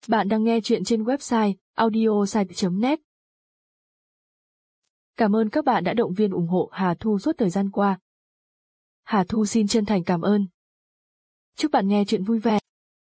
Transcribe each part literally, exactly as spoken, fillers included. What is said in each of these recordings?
Bạn đang nghe chuyện trên website audiosite chấm net. Cảm ơn các bạn đã động viên ủng hộ Hà Thu suốt thời gian qua. Hà Thu xin chân thành cảm ơn. Chúc bạn nghe chuyện vui vẻ.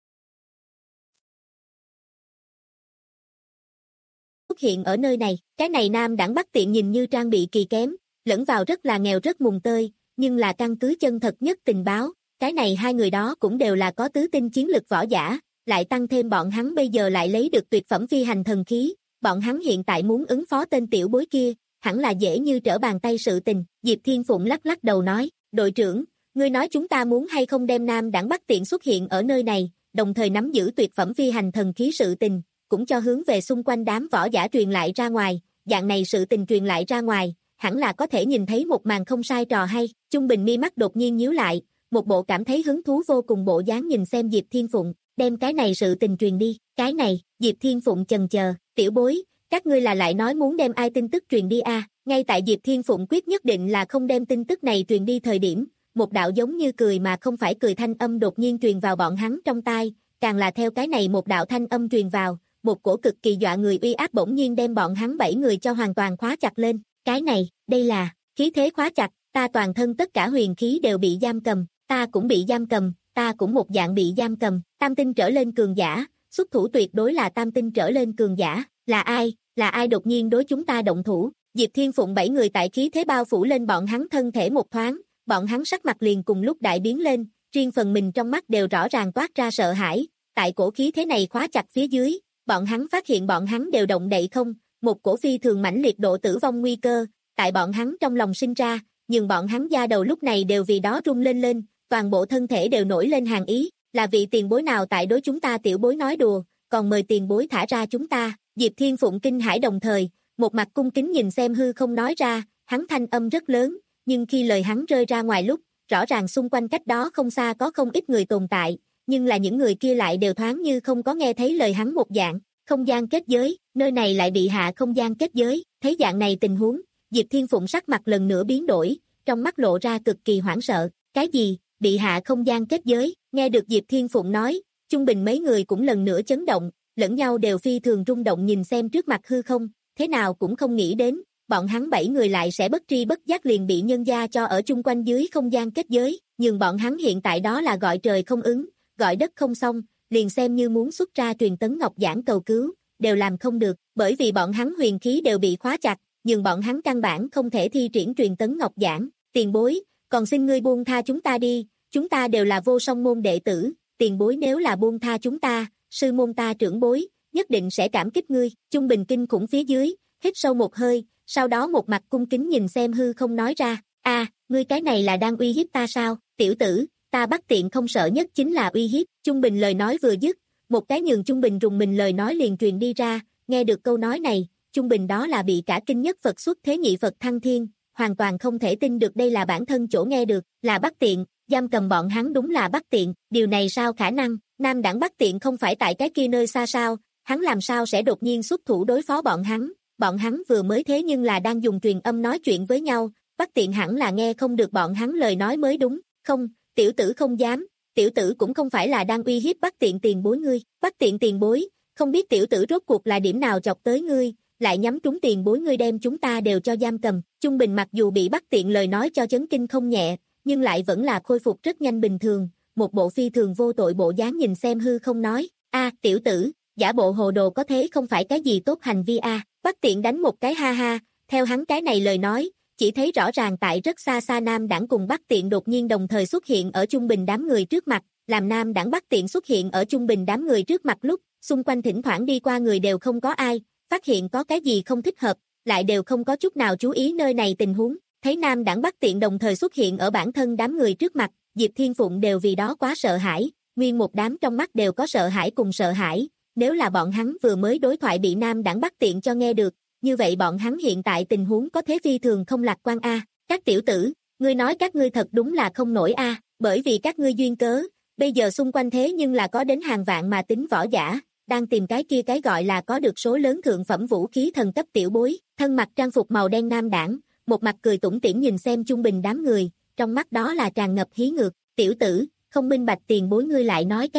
Xuất hiện ở nơi này, cái này nam đẳng Bắc Tiện nhìn như trang bị kỳ kém, lẫn vào rất là nghèo rất mùng tơi, nhưng là căn cứ chân thật nhất tình báo, cái này hai người đó cũng đều là có tứ tinh chiến lực võ giả, lại tăng thêm bọn hắn bây giờ lại lấy được tuyệt phẩm phi hành thần khí, bọn hắn hiện tại muốn ứng phó tên tiểu bối kia, hẳn là dễ như trở bàn tay sự tình. Diệp Thiên Phụng lắc lắc đầu nói, đội trưởng, ngươi nói chúng ta muốn hay không đem nam đẳng Bắc Tiện xuất hiện ở nơi này, đồng thời nắm giữ tuyệt phẩm phi hành thần khí sự tình, cũng cho hướng về xung quanh đám võ giả truyền lại ra ngoài, dạng này sự tình truyền lại ra ngoài, hẳn là có thể nhìn thấy một màn không sai trò hay. Trung Bình mi mắt đột nhiên nhíu lại, một bộ cảm thấy hứng thú vô cùng bộ dáng nhìn xem Diệp Thiên Phụng, đem cái này sự tình truyền đi. Cái này, Diệp Thiên Phụng chần chờ, tiểu bối, các ngươi là lại nói muốn đem ai tin tức truyền đi à? Ngay tại Diệp Thiên Phụng quyết nhất định là không đem tin tức này truyền đi thời điểm, một đạo giống như cười mà không phải cười thanh âm đột nhiên truyền vào bọn hắn trong tai, càng là theo cái này một đạo thanh âm truyền vào, một cổ cực kỳ dọa người uy áp bỗng nhiên đem bọn hắn bảy người cho hoàn toàn khóa chặt lên. Cái này, đây là khí thế khóa chặt, ta toàn thân tất cả huyền khí đều bị giam cầm, ta cũng bị giam cầm, ta cũng một dạng bị giam cầm. Tam tinh trở lên cường giả, xuất thủ tuyệt đối là tam tinh trở lên cường giả, là ai, là ai đột nhiên đối chúng ta động thủ? Diệp Thiên Phụng bảy người tại khí thế bao phủ lên bọn hắn thân thể một thoáng, bọn hắn sắc mặt liền cùng lúc đại biến lên, riêng phần mình trong mắt đều rõ ràng toát ra sợ hãi, tại cổ khí thế này khóa chặt phía dưới, bọn hắn phát hiện bọn hắn đều động đậy không, một cổ phi thường mãnh liệt độ tử vong nguy cơ, tại bọn hắn trong lòng sinh ra, nhưng bọn hắn da đầu lúc này đều vì đó rung lên lên, toàn bộ thân thể đều nổi lên hàn ý, là vị tiền bối nào tại đối chúng ta tiểu bối nói đùa, còn mời tiền bối thả ra chúng ta. Diệp Thiên Phụng kinh hãi đồng thời, một mặt cung kính nhìn xem hư không nói ra, hắn thanh âm rất lớn, nhưng khi lời hắn rơi ra ngoài lúc, rõ ràng xung quanh cách đó không xa có không ít người tồn tại, nhưng là những người kia lại đều thoáng như không có nghe thấy lời hắn một dạng. Không gian kết giới, nơi này lại bị hạ không gian kết giới, thấy dạng này tình huống, Diệp Thiên Phụng sắc mặt lần nữa biến đổi, trong mắt lộ ra cực kỳ hoảng sợ. Cái gì? Bị hạ không gian kết giới? Nghe được Diệp Thiên Phụng nói, Trung Bình mấy người cũng lần nữa chấn động, lẫn nhau đều phi thường rung động nhìn xem trước mặt hư không, thế nào cũng không nghĩ đến, bọn hắn bảy người lại sẽ bất tri bất giác liền bị nhân gia cho ở chung quanh dưới không gian kết giới, nhưng bọn hắn hiện tại đó là gọi trời không ứng, gọi đất không xong, liền xem như muốn xuất ra truyền tấn ngọc giảng cầu cứu, đều làm không được, bởi vì bọn hắn huyền khí đều bị khóa chặt, nhưng bọn hắn căn bản không thể thi triển truyền tấn ngọc giảng. Tiền bối, còn xin ngươi buông tha chúng ta đi, chúng ta đều là vô song môn đệ tử, tiền bối nếu là buông tha chúng ta, sư môn ta trưởng bối, nhất định sẽ cảm kích ngươi. Trung Bình kinh khủng phía dưới, hít sâu một hơi, sau đó một mặt cung kính nhìn xem hư không nói ra, a, à, ngươi cái này là đang uy hiếp ta sao? Tiểu tử, ta Bắc Tiện không sợ nhất chính là uy hiếp. Trung Bình lời nói vừa dứt, một cái nhường Trung Bình rùng mình lời nói liền truyền đi ra, nghe được câu nói này, Trung Bình đó là bị cả kinh nhất Phật xuất thế nhị Phật thăng thiên, hoàn toàn không thể tin được đây là bản thân chỗ nghe được, là Bắc Tiện, giam cầm bọn hắn đúng là Bắc Tiện, điều này sao khả năng, nam đẳng Bắc Tiện không phải tại cái kia nơi xa sao, hắn làm sao sẽ đột nhiên xuất thủ đối phó bọn hắn, bọn hắn vừa mới thế nhưng là đang dùng truyền âm nói chuyện với nhau, Bắc Tiện hẳn là nghe không được bọn hắn lời nói mới đúng, không, tiểu tử không dám, tiểu tử cũng không phải là đang uy hiếp Bắc Tiện tiền bối ngươi, Bắc Tiện tiền bối, không biết tiểu tử rốt cuộc là điểm nào chọc tới ngươi, lại nhắm trúng tiền bối ngươi đem chúng ta đều cho giam cầm. Trung Bình mặc dù bị Bắc Tiện lời nói cho chấn kinh không nhẹ, nhưng lại vẫn là khôi phục rất nhanh bình thường, một bộ phi thường vô tội bộ dáng nhìn xem hư không nói, a, tiểu tử, giả bộ hồ đồ có thế không phải cái gì tốt hành vi a. À. Bắc Tiện đánh một cái ha ha, theo hắn cái này lời nói, chỉ thấy rõ ràng tại rất xa xa nam đẳng cùng Bắc Tiện đột nhiên đồng thời xuất hiện ở Trung Bình đám người trước mặt, làm nam đẳng Bắc Tiện xuất hiện ở Trung Bình đám người trước mặt lúc, xung quanh thỉnh thoảng đi qua người đều không có ai, phát hiện có cái gì không thích hợp, lại đều không có chút nào chú ý nơi này tình huống, thấy nam đẳng Bắc Tiện đồng thời xuất hiện ở bản thân đám người trước mặt, Diệp Thiên Phụng đều vì đó quá sợ hãi, nguyên một đám trong mắt đều có sợ hãi cùng sợ hãi, nếu là bọn hắn vừa mới đối thoại bị nam đẳng Bắc Tiện cho nghe được, như vậy bọn hắn hiện tại tình huống có thế phi thường không lạc quan a. À. Các tiểu tử, ngươi nói các ngươi thật đúng là không nổi a, à, bởi vì các ngươi duyên cớ, bây giờ xung quanh thế nhưng là có đến hàng vạn mà tính võ giả, đang tìm cái kia cái gọi là có được số lớn thượng phẩm vũ khí thần cấp tiểu bối, thân mặc trang phục màu đen nam đảng, một mặt cười tủm tỉm nhìn xem Trung Bình đám người, trong mắt đó là tràn ngập hí ngược, tiểu tử, không minh bạch tiền bối ngươi lại nói cái gì,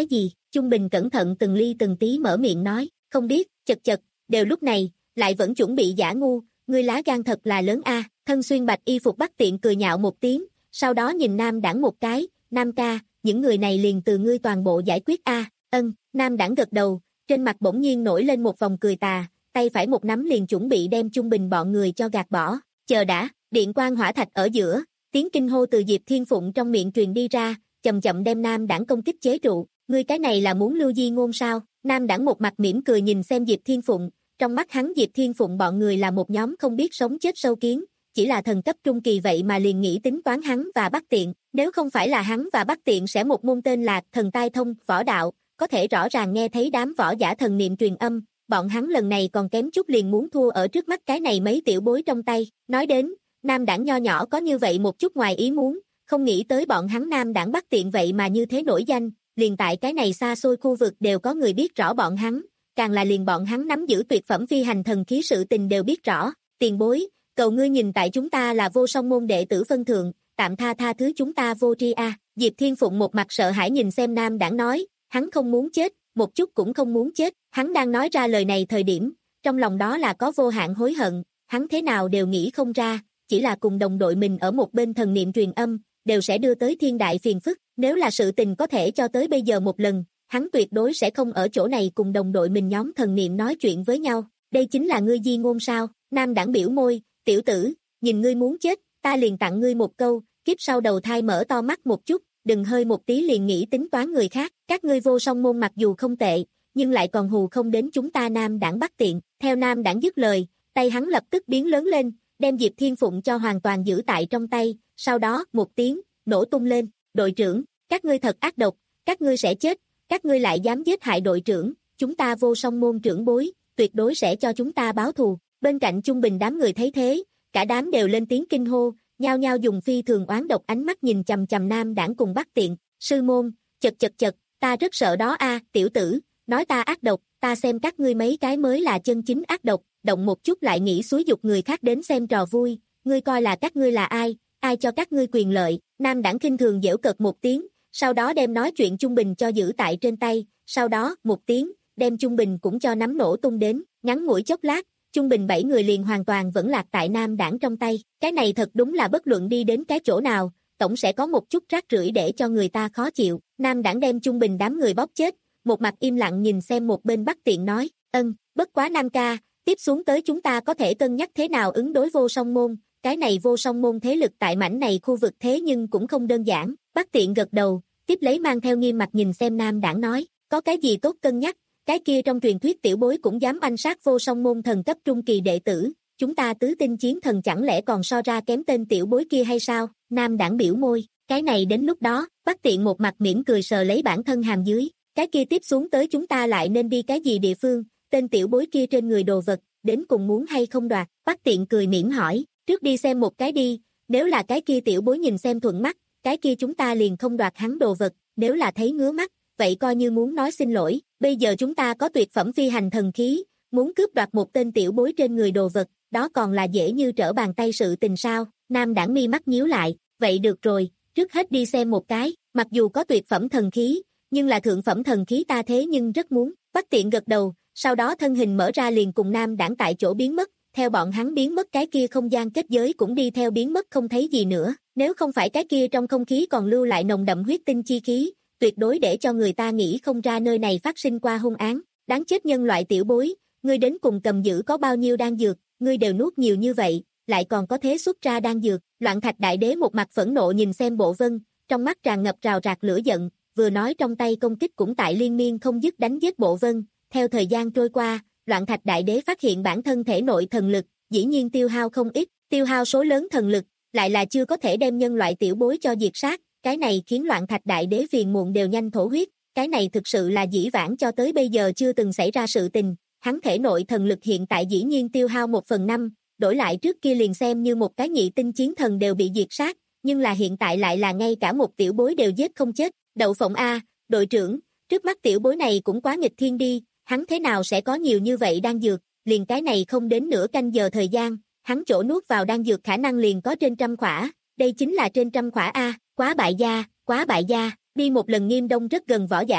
Trung Bình cẩn thận từng ly từng tí mở miệng nói, không biết, chật chật, đều lúc này, lại vẫn chuẩn bị giả ngu, ngươi lá gan thật là lớn a. Thân xuyên bạch y phục Bắc Tiện cười nhạo một tiếng, sau đó nhìn Nam Đẳng một cái, Nam ca, những người này liền từ ngươi toàn bộ giải quyết a. Ân, Nam Đẳng gật đầu, trên mặt bỗng nhiên nổi lên một vòng cười tà, tay phải một nắm liền chuẩn bị đem Trung Bình bọn người cho gạt bỏ. Chờ đã, điện quang hỏa thạch ở giữa, tiếng kinh hô từ Diệp Thiên Phụng trong miệng truyền đi ra, chậm chậm đem Nam Đẳng công kích chế trụ. Ngươi cái này là muốn lưu di ngôn sao? Nam Đẳng một mặt mỉm cười nhìn xem Diệp Thiên Phụng, trong mắt hắn Diệp Thiên Phụng bọn người là một nhóm không biết sống chết sâu kiến, chỉ là thần cấp trung kỳ vậy mà liền nghĩ tính toán hắn và Bắc Tiện, nếu không phải là hắn và Bắc Tiện sẽ một môn tên là thần tai thông võ đạo, có thể rõ ràng nghe thấy đám võ giả thần niệm truyền âm, bọn hắn lần này còn kém chút liền muốn thua ở trước mắt cái này mấy tiểu bối trong tay. Nói đến, Nam Đẳng nho nhỏ có như vậy một chút ngoài ý muốn, không nghĩ tới bọn hắn Nam Đẳng Bắc Tiện vậy mà như thế nổi danh, liền tại cái này xa xôi khu vực đều có người biết rõ bọn hắn, càng là liền bọn hắn nắm giữ tuyệt phẩm phi hành thần khí sự tình đều biết rõ. Tiền bối, cầu ngươi nhìn tại chúng ta là vô song môn đệ tử phân thượng, tạm tha tha thứ chúng ta vô tri a. Diệp Thiên Phụng một mặt sợ hãi nhìn xem Nam Đẳng nói, hắn không muốn chết, một chút cũng không muốn chết, hắn đang nói ra lời này thời điểm, trong lòng đó là có vô hạn hối hận, hắn thế nào đều nghĩ không ra, chỉ là cùng đồng đội mình ở một bên thần niệm truyền âm, đều sẽ đưa tới thiên đại phiền phức, nếu là sự tình có thể cho tới bây giờ một lần, hắn tuyệt đối sẽ không ở chỗ này cùng đồng đội mình nhóm thần niệm nói chuyện với nhau, đây chính là ngươi di ngôn sao? Nam Đẳng biểu môi, tiểu tử, nhìn ngươi muốn chết, ta liền tặng ngươi một câu, kiếp sau đầu thai mở to mắt một chút, đừng hơi một tí liền nghĩ tính toán người khác, các ngươi vô song môn mặc dù không tệ, nhưng lại còn hù không đến chúng ta Nam Đẳng Bắc Tiện. Theo Nam Đẳng dứt lời, tay hắn lập tức biến lớn lên, đem Diệp Thiên Phụng cho hoàn toàn giữ tại trong tay, sau đó, một tiếng, nổ tung lên, đội trưởng, các ngươi thật ác độc, các ngươi sẽ chết, các ngươi lại dám giết hại đội trưởng, chúng ta vô song môn trưởng bối, tuyệt đối sẽ cho chúng ta báo thù. Bên cạnh Trung Bình đám người thấy thế, cả đám đều lên tiếng kinh hô, nhao nhao dùng phi thường oán độc ánh mắt nhìn chằm chằm Nam Đẳng cùng Bắc Tiện. Sư môn, chật chật chật, ta rất sợ đó a, tiểu tử, nói ta ác độc, ta xem các ngươi mấy cái mới là chân chính ác độc, động một chút lại nghĩ xúi dục người khác đến xem trò vui, ngươi coi là các ngươi là ai, ai cho các ngươi quyền lợi. Nam Đẳng khinh thường giễu cợt một tiếng, sau đó đem nói chuyện Trung Bình cho giữ tại trên tay, sau đó, một tiếng, đem Trung Bình cũng cho nắm nổ tung đến, ngắn ngủi chốc lát, Trung Bình bảy người liền hoàn toàn vẫn lạc tại Nam Đẳng trong tay, cái này thật đúng là bất luận đi đến cái chỗ nào, tổng sẽ có một chút rác rưởi để cho người ta khó chịu. Nam Đẳng đem Trung Bình đám người bóp chết, một mặt im lặng nhìn xem một bên Bắc Tiện nói, ân, bất quá Nam ca, tiếp xuống tới chúng ta có thể cân nhắc thế nào ứng đối vô song môn, cái này vô song môn thế lực tại mảnh này khu vực thế nhưng cũng không đơn giản. Bắc Tiện gật đầu, tiếp lấy mang theo nghiêm mặt nhìn xem Nam Đẳng nói, có cái gì tốt cân nhắc, cái kia trong truyền thuyết tiểu bối cũng dám anh sát vô song môn thần cấp trung kỳ đệ tử, chúng ta tứ tinh chiến thần chẳng lẽ còn so ra kém tên tiểu bối kia hay sao? Nam Đẳng biểu môi, cái này đến lúc đó, Bắc Tiện một mặt mỉm cười sờ lấy bản thân hàm dưới, cái kia tiếp xuống tới chúng ta lại nên đi cái gì địa phương, tên tiểu bối kia trên người đồ vật, đến cùng muốn hay không đoạt? Bắc Tiện cười mỉm hỏi, trước đi xem một cái đi, nếu là cái kia tiểu bối nhìn xem thuận mắt, cái kia chúng ta liền không đoạt hắn đồ vật, nếu là thấy ngứa mắt, vậy coi như muốn nói xin lỗi, bây giờ chúng ta có tuyệt phẩm phi hành thần khí, muốn cướp đoạt một tên tiểu bối trên người đồ vật, đó còn là dễ như trở bàn tay sự tình sao? Nam Đẳng mi mắt nhíu lại, vậy được rồi, trước hết đi xem một cái, mặc dù có tuyệt phẩm thần khí, nhưng là thượng phẩm thần khí ta thế nhưng rất muốn. Bắc Tiện gật đầu, sau đó thân hình mở ra liền cùng Nam Đẳng tại chỗ biến mất, theo bọn hắn biến mất cái kia không gian kết giới cũng đi theo biến mất không thấy gì nữa, nếu không phải cái kia trong không khí còn lưu lại nồng đậm huyết tinh chi khí, tuyệt đối để cho người ta nghĩ không ra nơi này phát sinh qua hung án, đáng chết nhân loại tiểu bối, ngươi đến cùng cầm giữ có bao nhiêu đan dược, ngươi đều nuốt nhiều như vậy, lại còn có thế xuất ra đan dược. Loạn Thạch Đại Đế một mặt phẫn nộ nhìn xem Bộ Vân, trong mắt tràn ngập rào rạc lửa giận, vừa nói trong tay công kích cũng tại liên miên không dứt đánh giết Bộ Vân. Theo thời gian trôi qua, Loạn Thạch Đại Đế phát hiện bản thân thể nội thần lực, dĩ nhiên tiêu hao không ít, tiêu hao số lớn thần lực, lại là chưa có thể đem nhân loại tiểu bối cho diệt sát, cái này khiến Loạn Thạch Đại Đế phiền muộn đều nhanh thổ huyết, cái này thực sự là dĩ vãng cho tới bây giờ chưa từng xảy ra sự tình, hắn thể nội thần lực hiện tại dĩ nhiên tiêu hao một phần năm, đổi lại trước kia liền xem như một cái nhị tinh chiến thần đều bị diệt sát, nhưng là hiện tại lại là ngay cả một tiểu bối đều giết không chết. Đậu phộng a, đội trưởng, trước mắt tiểu bối này cũng quá nghịch thiên đi, hắn thế nào sẽ có nhiều như vậy đan dược, liền cái này không đến nửa canh giờ thời gian, hắn chỗ nuốt vào đan dược khả năng liền có trên trăm khỏa, đây chính là trên trăm khỏa a, quá bại gia, quá bại gia. Đi một lần Nghiêm Đông rất gần võ giả,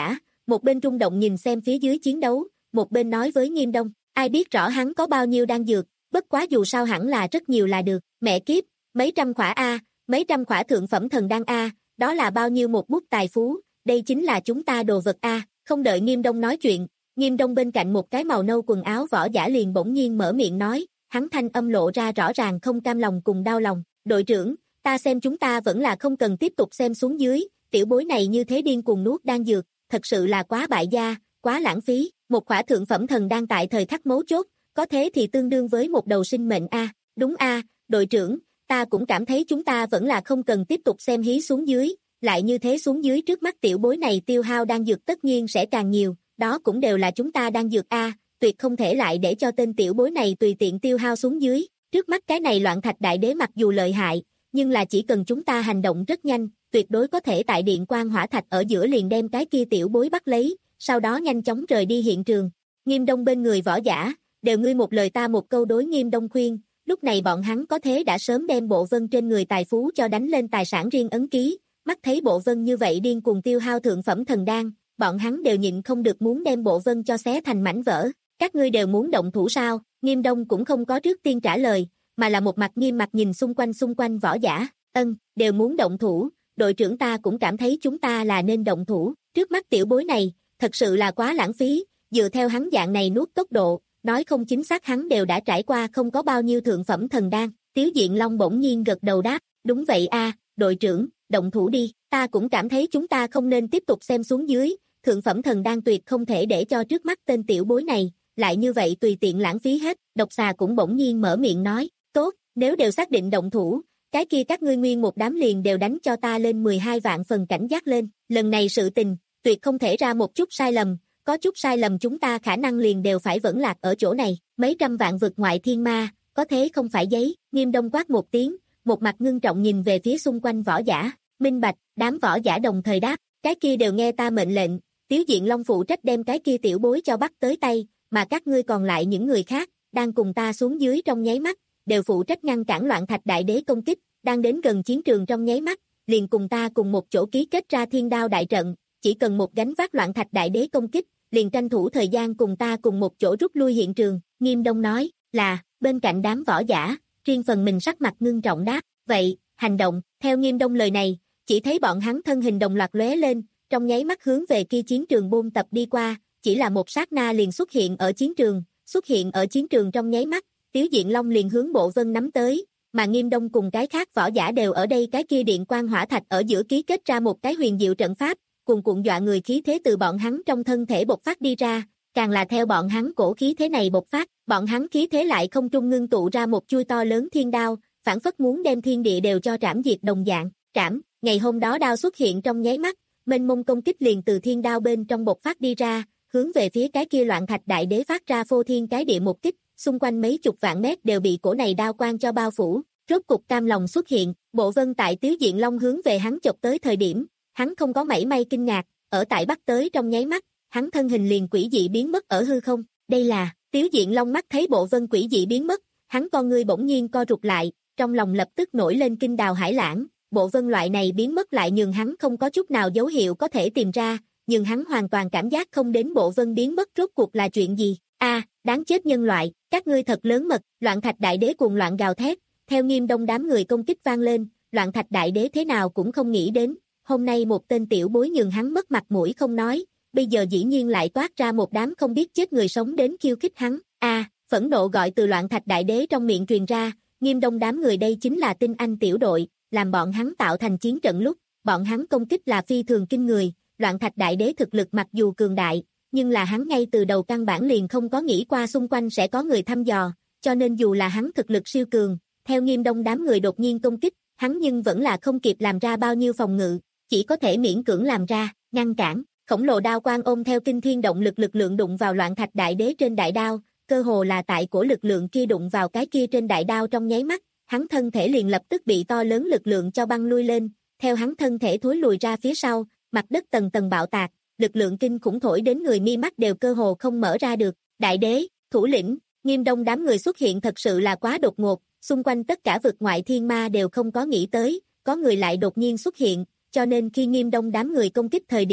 Một bên rung động nhìn xem phía dưới chiến đấu, một bên nói với Nghiêm Đông, ai biết rõ hắn có bao nhiêu đan dược, bất quá dù sao hẳn là rất nhiều là được, mẹ kiếp, mấy trăm khỏa A, mấy trăm khỏa thượng phẩm thần đan A, đó là bao nhiêu một bút tài phú, đây chính là chúng ta đồ vật A, không đợi Nghiêm Đông nói chuyện, Nghiêm Đông bên cạnh một cái màu nâu quần áo võ giả liền bỗng nhiên mở miệng nói, hắn thanh âm lộ ra rõ ràng không cam lòng cùng đau lòng, đội trưởng, ta xem chúng ta vẫn là không cần tiếp tục xem xuống dưới, tiểu bối này như thế điên cuồng nuốt đan dược, thật sự là quá bại gia, quá lãng phí, một khỏa thượng phẩm thần đan tại thời khắc mấu chốt, có thế thì tương đương với một đầu sinh mệnh A, đúng A, đội trưởng, ta cũng cảm thấy chúng ta vẫn là không cần tiếp tục xem hí xuống dưới, lại như thế xuống dưới trước mắt tiểu bối này tiêu hao đan dược tất nhiên sẽ càng nhiều, đó cũng đều là chúng ta đan dược A, tuyệt không thể lại để cho tên tiểu bối này tùy tiện tiêu hao xuống dưới, trước mắt cái này loạn thạch đại đế mặc dù lợi hại, nhưng là chỉ cần chúng ta hành động rất nhanh, tuyệt đối có thể tại điện quan hỏa thạch ở giữa liền đem cái kia tiểu bối bắt lấy, sau đó nhanh chóng rời đi hiện trường. Nghiêm Đông bên người võ giả, đều ngươi một lời ta một câu đối Nghiêm Đông khuyên, lúc này bọn hắn có thế đã sớm đem bộ vân trên người tài phú cho đánh lên tài sản riêng ấn ký, mắt thấy bộ vân như vậy điên cuồng tiêu hao thượng phẩm thần đan, bọn hắn đều nhịn không được muốn đem bộ vân cho xé thành mảnh vỡ. Các ngươi đều muốn động thủ sao? Nghiêm Đông cũng không có trước tiên trả lời, mà là một mặt nghiêm mặt nhìn xung quanh xung quanh võ giả, ân, đều muốn động thủ, đội trưởng ta cũng cảm thấy chúng ta là nên động thủ, trước mắt tiểu bối này, thật sự là quá lãng phí, dựa theo hắn dạng này nuốt tốc độ, nói không chính xác hắn đều đã trải qua không có bao nhiêu thượng phẩm thần đan, Tiếu Diện Long bỗng nhiên gật đầu đáp, đúng vậy a, đội trưởng, động thủ đi, ta cũng cảm thấy chúng ta không nên tiếp tục xem xuống dưới, thượng phẩm thần đan tuyệt không thể để cho trước mắt tên tiểu bối này, lại như vậy tùy tiện lãng phí hết, độc xà cũng bỗng nhiên mở miệng nói, tốt, nếu đều xác định động thủ, cái kia các ngươi nguyên một đám liền đều đánh cho ta lên mười hai vạn phần cảnh giác lên, lần này sự tình, tuyệt không thể ra một chút sai lầm, có chút sai lầm chúng ta khả năng liền đều phải vẫn lạc ở chỗ này, mấy trăm vạn vực ngoại thiên ma, có thế không phải giấy, Nghiêm Đông quát một tiếng, một mặt ngưng trọng nhìn về phía xung quanh võ giả, minh bạch, đám võ giả đồng thời đáp, cái kia đều nghe ta mệnh lệnh, Tiếu Diện Long phụ trách đem cái kia tiểu bối cho bắt tới tay, mà các ngươi còn lại những người khác, đang cùng ta xuống dưới trong nháy mắt, đều phụ trách ngăn cản loạn thạch đại đế công kích, đang đến gần chiến trường trong nháy mắt, liền cùng ta cùng một chỗ ký kết ra thiên đao đại trận, chỉ cần một gánh vác loạn thạch đại đế công kích, liền tranh thủ thời gian cùng ta cùng một chỗ rút lui hiện trường, Nghiêm Đông nói, là, bên cạnh đám võ giả, riêng phần mình sắc mặt ngưng trọng đáp, vậy, hành động, theo Nghiêm Đông lời này, chỉ thấy bọn hắn thân hình đồng loạt lóe lên, trong nháy mắt hướng về kia chiến trường buôn tập đi qua, chỉ là một sát na liền xuất hiện ở chiến trường, xuất hiện ở chiến trường trong nháy mắt, Tiếu Diện Long liền hướng Bộ Vân nắm tới, mà Nghiêm Đông cùng cái khác võ giả đều ở đây cái kia điện quan hỏa thạch ở giữa ký kết ra một cái huyền diệu trận pháp, cuồn cuộn dọa người khí thế từ bọn hắn trong thân thể bộc phát đi ra, càng là theo bọn hắn cổ khí thế này bộc phát, bọn hắn khí thế lại không trung ngưng tụ ra một chuôi to lớn thiên đao, phản phất muốn đem thiên địa đều cho trảm diệt đồng dạng, trảm, ngày hôm đó đao xuất hiện trong nháy mắt, mênh mông công kích liền từ thiên đao bên trong bộc phát đi ra, hướng về phía cái kia loạn thạch đại đế phát ra phô thiên cái địa một kích, xung quanh mấy chục vạn mét đều bị cổ này đao quang cho bao phủ, rốt cục cam lòng xuất hiện, Bộ Vân tại Tiếu Diện Long hướng về hắn chộp tới thời điểm, hắn không có mảy may kinh ngạc, ở tại bắt tới trong nháy mắt, hắn thân hình liền quỷ dị biến mất ở hư không, đây là, Tiếu Diện Long mắt thấy Bộ Vân quỷ dị biến mất, hắn con ngươi bỗng nhiên co rụt lại, trong lòng lập tức nổi lên kinh đào hải lãng, Bộ Vân loại này biến mất lại nhường hắn không có chút nào dấu hiệu có thể tìm ra, nhưng hắn hoàn toàn cảm giác không đến Bộ Vân biến mất rốt cuộc là chuyện gì, a à, đáng chết nhân loại, các ngươi thật lớn mật, loạn thạch đại đế cuồng loạn gào thét, theo Nghiêm Đông đám người công kích vang lên, loạn thạch đại đế thế nào cũng không nghĩ đến, hôm nay một tên tiểu bối nhường hắn mất mặt mũi không nói, bây giờ dĩ nhiên lại toát ra một đám không biết chết người sống đến khiêu khích hắn, a à, phẫn nộ gọi từ loạn thạch đại đế trong miệng truyền ra, Nghiêm Đông đám người đây chính là tinh anh tiểu đội, làm bọn hắn tạo thành chiến trận lúc, bọn hắn công kích là phi thường kinh người, loạn thạch đại đế thực lực mặc dù cường đại, nhưng là hắn ngay từ đầu căn bản liền không có nghĩ qua xung quanh sẽ có người thăm dò, cho nên dù là hắn thực lực siêu cường, theo Nghiêm Đông đám người đột nhiên công kích, hắn nhưng vẫn là không kịp làm ra bao nhiêu phòng ngự, chỉ có thể miễn cưỡng làm ra, ngăn cản, khổng lồ đao quang ôm theo kinh thiên động lực lực lượng đụng vào loạn thạch đại đế trên đại đao, cơ hồ là tại của lực lượng kia đụng vào cái kia trên đại đao trong nháy mắt, hắn thân thể liền lập tức bị to lớn lực lượng cho băng lui lên, theo hắn thân thể thối lùi ra phía sau, mặt đất tầng tầng bạo tạc, lực lượng kinh khủng thổi đến người mi mắt đều cơ hồ không mở ra được, đại đế, thủ lĩnh, Nghiêm Đông đám người xuất hiện thật sự là quá đột ngột, xung quanh tất cả vực ngoại thiên ma đều không có nghĩ tới, có người lại đột nhiên xuất hiện, cho nên khi Nghiêm Đông đám người công kích thời điểm,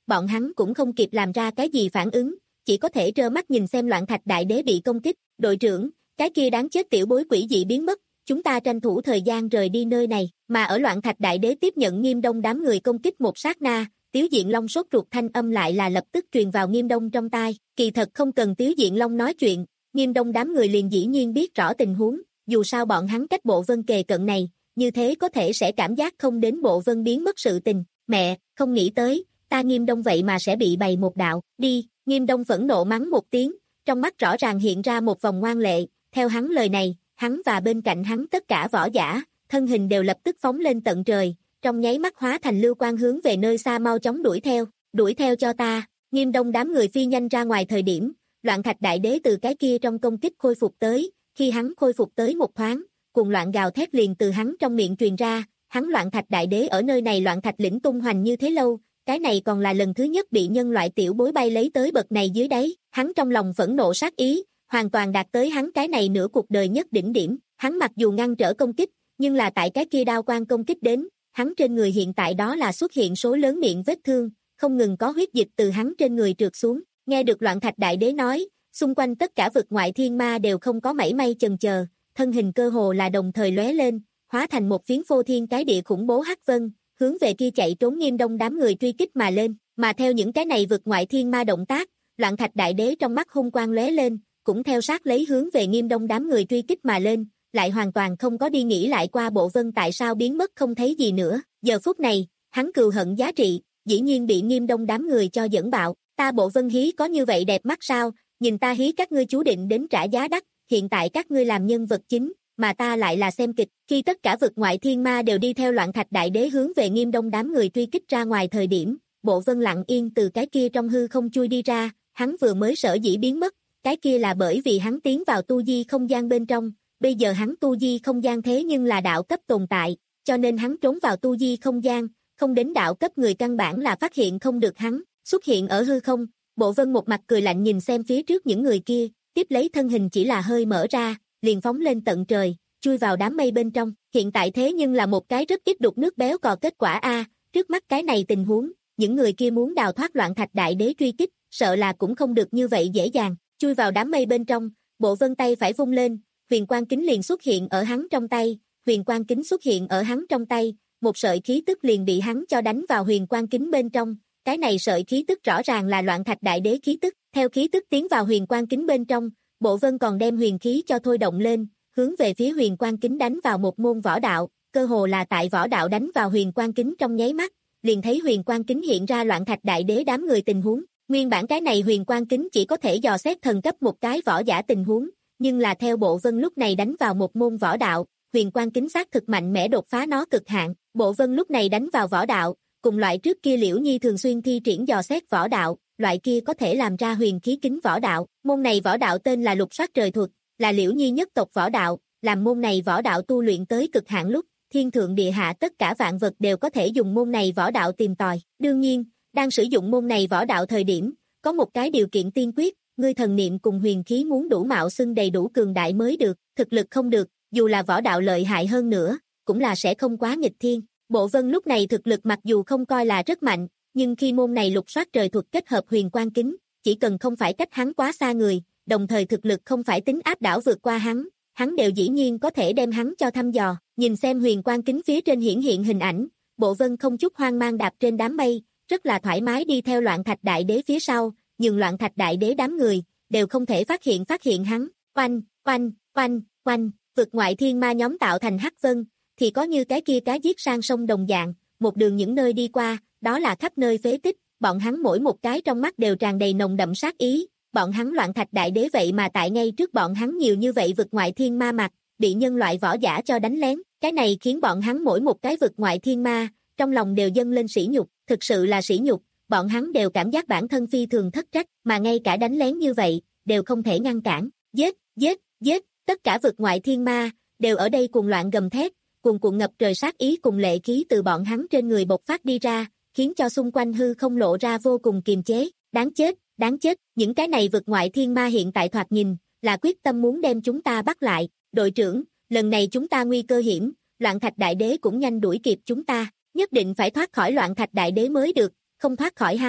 bọn hắn cũng không kịp làm ra cái gì phản ứng, chỉ có thể trơ mắt nhìn xem Loạn Thạch Đại Đế bị công kích. Đội trưởng, cái kia đáng chết tiểu bối quỷ dị biến mất, chúng ta tranh thủ thời gian rời đi nơi này. Mà ở Loạn Thạch Đại Đế tiếp nhận Nghiêm Đông đám người công kích một sát na, Tiếu Diện Long sốt ruột thanh âm lại là lập tức truyền vào Nghiêm Đông trong tai. Kỳ thật không cần Tiếu Diện Long nói chuyện, Nghiêm Đông đám người liền dĩ nhiên biết rõ tình huống, dù sao bọn hắn cách Bộ Vân kề cận này, như thế có thể sẽ cảm giác không đến Bộ Vân biến mất sự tình. Mẹ, không nghĩ tới, ta Nghiêm Đông vậy mà sẽ bị bày một đạo, đi. Nghiêm Đông phẫn nộ mắng một tiếng, trong mắt rõ ràng hiện ra một vòng ngoan lệ, theo hắn lời này, hắn và bên cạnh hắn tất cả võ giả, thân hình đều lập tức phóng lên tận trời, trong nháy mắt hóa thành lưu quang hướng về nơi xa mau chóng đuổi theo, đuổi theo cho ta. Nghiêm Đông đám người phi nhanh ra ngoài thời điểm, Loạn Thạch Đại Đế từ cái kia trong công kích khôi phục tới, khi hắn khôi phục tới một thoáng, cùng loạn gào thét liền từ hắn trong miệng truyền ra, hắn Loạn Thạch Đại Đế ở nơi này Loạn Thạch lĩnh tung hoành như thế lâu, cái này còn là lần thứ nhất bị nhân loại tiểu bối bay lấy tới bậc này dưới đáy, hắn trong lòng phẫn nộ sát ý, hoàn toàn đạt tới hắn cái này nửa cuộc đời nhất đỉnh điểm, hắn mặc dù ngăn trở công kích, nhưng là tại cái kia đao quang công kích đến, hắn trên người hiện tại đó là xuất hiện số lớn miệng vết thương, không ngừng có huyết dịch từ hắn trên người trượt xuống, nghe được Loạn Thạch Đại Đế nói, xung quanh tất cả vực ngoại thiên ma đều không có mảy may chần chờ, thân hình cơ hồ là đồng thời lóe lên, hóa thành một phiến phô thiên cái địa khủng bố hắc vân, hướng về kia chạy trốn Nghiêm Đông đám người truy kích mà lên, mà theo những cái này vực ngoại thiên ma động tác, Loạn Thạch Đại Đế trong mắt hung quang lóe lên, cũng theo sát lấy hướng về Nghiêm Đông đám người truy kích mà lên, lại hoàn toàn không có đi nghĩ lại qua Bộ Vân tại sao biến mất không thấy gì nữa. Giờ phút này, hắn cừu hận giá trị, dĩ nhiên bị Nghiêm Đông đám người cho dẫn bạo, ta Bộ Vân hí có như vậy đẹp mắt sao, nhìn ta hí các ngươi chú định đến trả giá đắt, hiện tại các ngươi làm nhân vật chính, mà ta lại là xem kịch. Khi tất cả vực ngoại thiên ma đều đi theo Loạn Thạch Đại Đế hướng về Nghiêm Đông đám người truy kích ra ngoài thời điểm, Bộ Vân lặng yên từ cái kia trong hư không chui đi ra, hắn vừa mới sở dĩ biến mất, cái kia là bởi vì hắn tiến vào tu di không gian bên trong, bây giờ hắn tu di không gian thế nhưng là đạo cấp tồn tại, cho nên hắn trốn vào tu di không gian, không đến đạo cấp người căn bản là phát hiện không được hắn, xuất hiện ở hư không. Bộ Vân một mặt cười lạnh nhìn xem phía trước những người kia, tiếp lấy thân hình chỉ là hơi mở ra, liền phóng lên tận trời, chui vào đám mây bên trong, hiện tại thế nhưng là một cái rất ít đục nước béo cò kết quả a, trước mắt cái này tình huống, những người kia muốn đào thoát Loạn Thạch Đại Đế truy kích, sợ là cũng không được như vậy dễ dàng, chui vào đám mây bên trong, Bộ Vân tay phải vung lên, huyền quang kính liền xuất hiện ở hắn trong tay, huyền quang kính xuất hiện ở hắn trong tay, một sợi khí tức liền bị hắn cho đánh vào huyền quang kính bên trong, cái này sợi khí tức rõ ràng là Loạn Thạch Đại Đế khí tức, theo khí tức tiến vào huyền quang kính bên trong, Bộ Vân còn đem huyền khí cho thôi động lên, hướng về phía huyền quang kính đánh vào một môn võ đạo, cơ hồ là tại võ đạo đánh vào huyền quang kính trong nháy mắt, liền thấy huyền quang kính hiện ra Loạn Thạch Đại Đế đám người tình huống, nguyên bản cái này huyền quang kính chỉ có thể dò xét thần cấp một cái võ giả tình huống, nhưng là theo Bộ Vân lúc này đánh vào một môn võ đạo, huyền quang kính xác thực mạnh mẽ đột phá nó cực hạn, Bộ Vân lúc này đánh vào võ đạo, cùng loại trước kia Liễu Nhi thường xuyên thi triển dò xét võ đạo, loại kia có thể làm ra huyền khí kính võ đạo, môn này võ đạo tên là Lục Soát Trời Thuật, là Liễu Nhi nhất tộc võ đạo, làm môn này võ đạo tu luyện tới cực hạn lúc, thiên thượng địa hạ tất cả vạn vật đều có thể dùng môn này võ đạo tìm tòi. Đương nhiên, đang sử dụng môn này võ đạo thời điểm, có một cái điều kiện tiên quyết, ngươi thần niệm cùng huyền khí muốn đủ mạo xưng đầy đủ cường đại mới được, thực lực không được, dù là võ đạo lợi hại hơn nữa, cũng là sẽ không quá nghịch thiên. Bộ Vân lúc này thực lực mặc dù không coi là rất mạnh, nhưng khi môn này Lục Soát Trời Thuật kết hợp huyền quang kính, chỉ cần không phải cách hắn quá xa người, đồng thời thực lực không phải tính áp đảo vượt qua hắn, hắn đều dĩ nhiên có thể đem hắn cho thăm dò. Nhìn xem huyền quang kính phía trên hiển hiện hình ảnh, Bộ Vân không chút hoang mang đạp trên đám mây, rất là thoải mái đi theo Loạn Thạch Đại Đế phía sau, nhưng Loạn Thạch Đại Đế đám người đều không thể phát hiện phát hiện hắn. Oanh, oanh, oanh, oanh, vực ngoại thiên ma nhóm tạo thành hắc vân, thì có như cái kia cá giết sang sông đồng dạng, một đường những nơi đi qua, đó là khắp nơi phế tích, bọn hắn mỗi một cái trong mắt đều tràn đầy nồng đậm sát ý, bọn hắn Loạn Thạch Đại Đế vậy mà tại ngay trước bọn hắn nhiều như vậy vực ngoại thiên ma mặt, bị nhân loại võ giả cho đánh lén, cái này khiến bọn hắn mỗi một cái vực ngoại thiên ma, trong lòng đều dâng lên sỉ nhục, thực sự là sỉ nhục, bọn hắn đều cảm giác bản thân phi thường thất trách, mà ngay cả đánh lén như vậy, đều không thể ngăn cản, giết, giết, giết, tất cả vực ngoại thiên ma, đều ở đây cuồng loạn gầm thét, cuồn cuộn ngập trời sát ý cùng lệ khí từ bọn hắn trên người bộc phát đi ra, khiến cho xung quanh hư không lộ ra vô cùng kiềm chế, đáng chết, đáng chết, những cái này vực ngoại thiên ma hiện tại thoạt nhìn, là quyết tâm muốn đem chúng ta bắt lại, đội trưởng, lần này chúng ta nguy cơ hiểm, Loạn Thạch Đại Đế cũng nhanh đuổi kịp chúng ta, nhất định phải thoát khỏi Loạn Thạch Đại Đế mới được, không thoát khỏi hắn,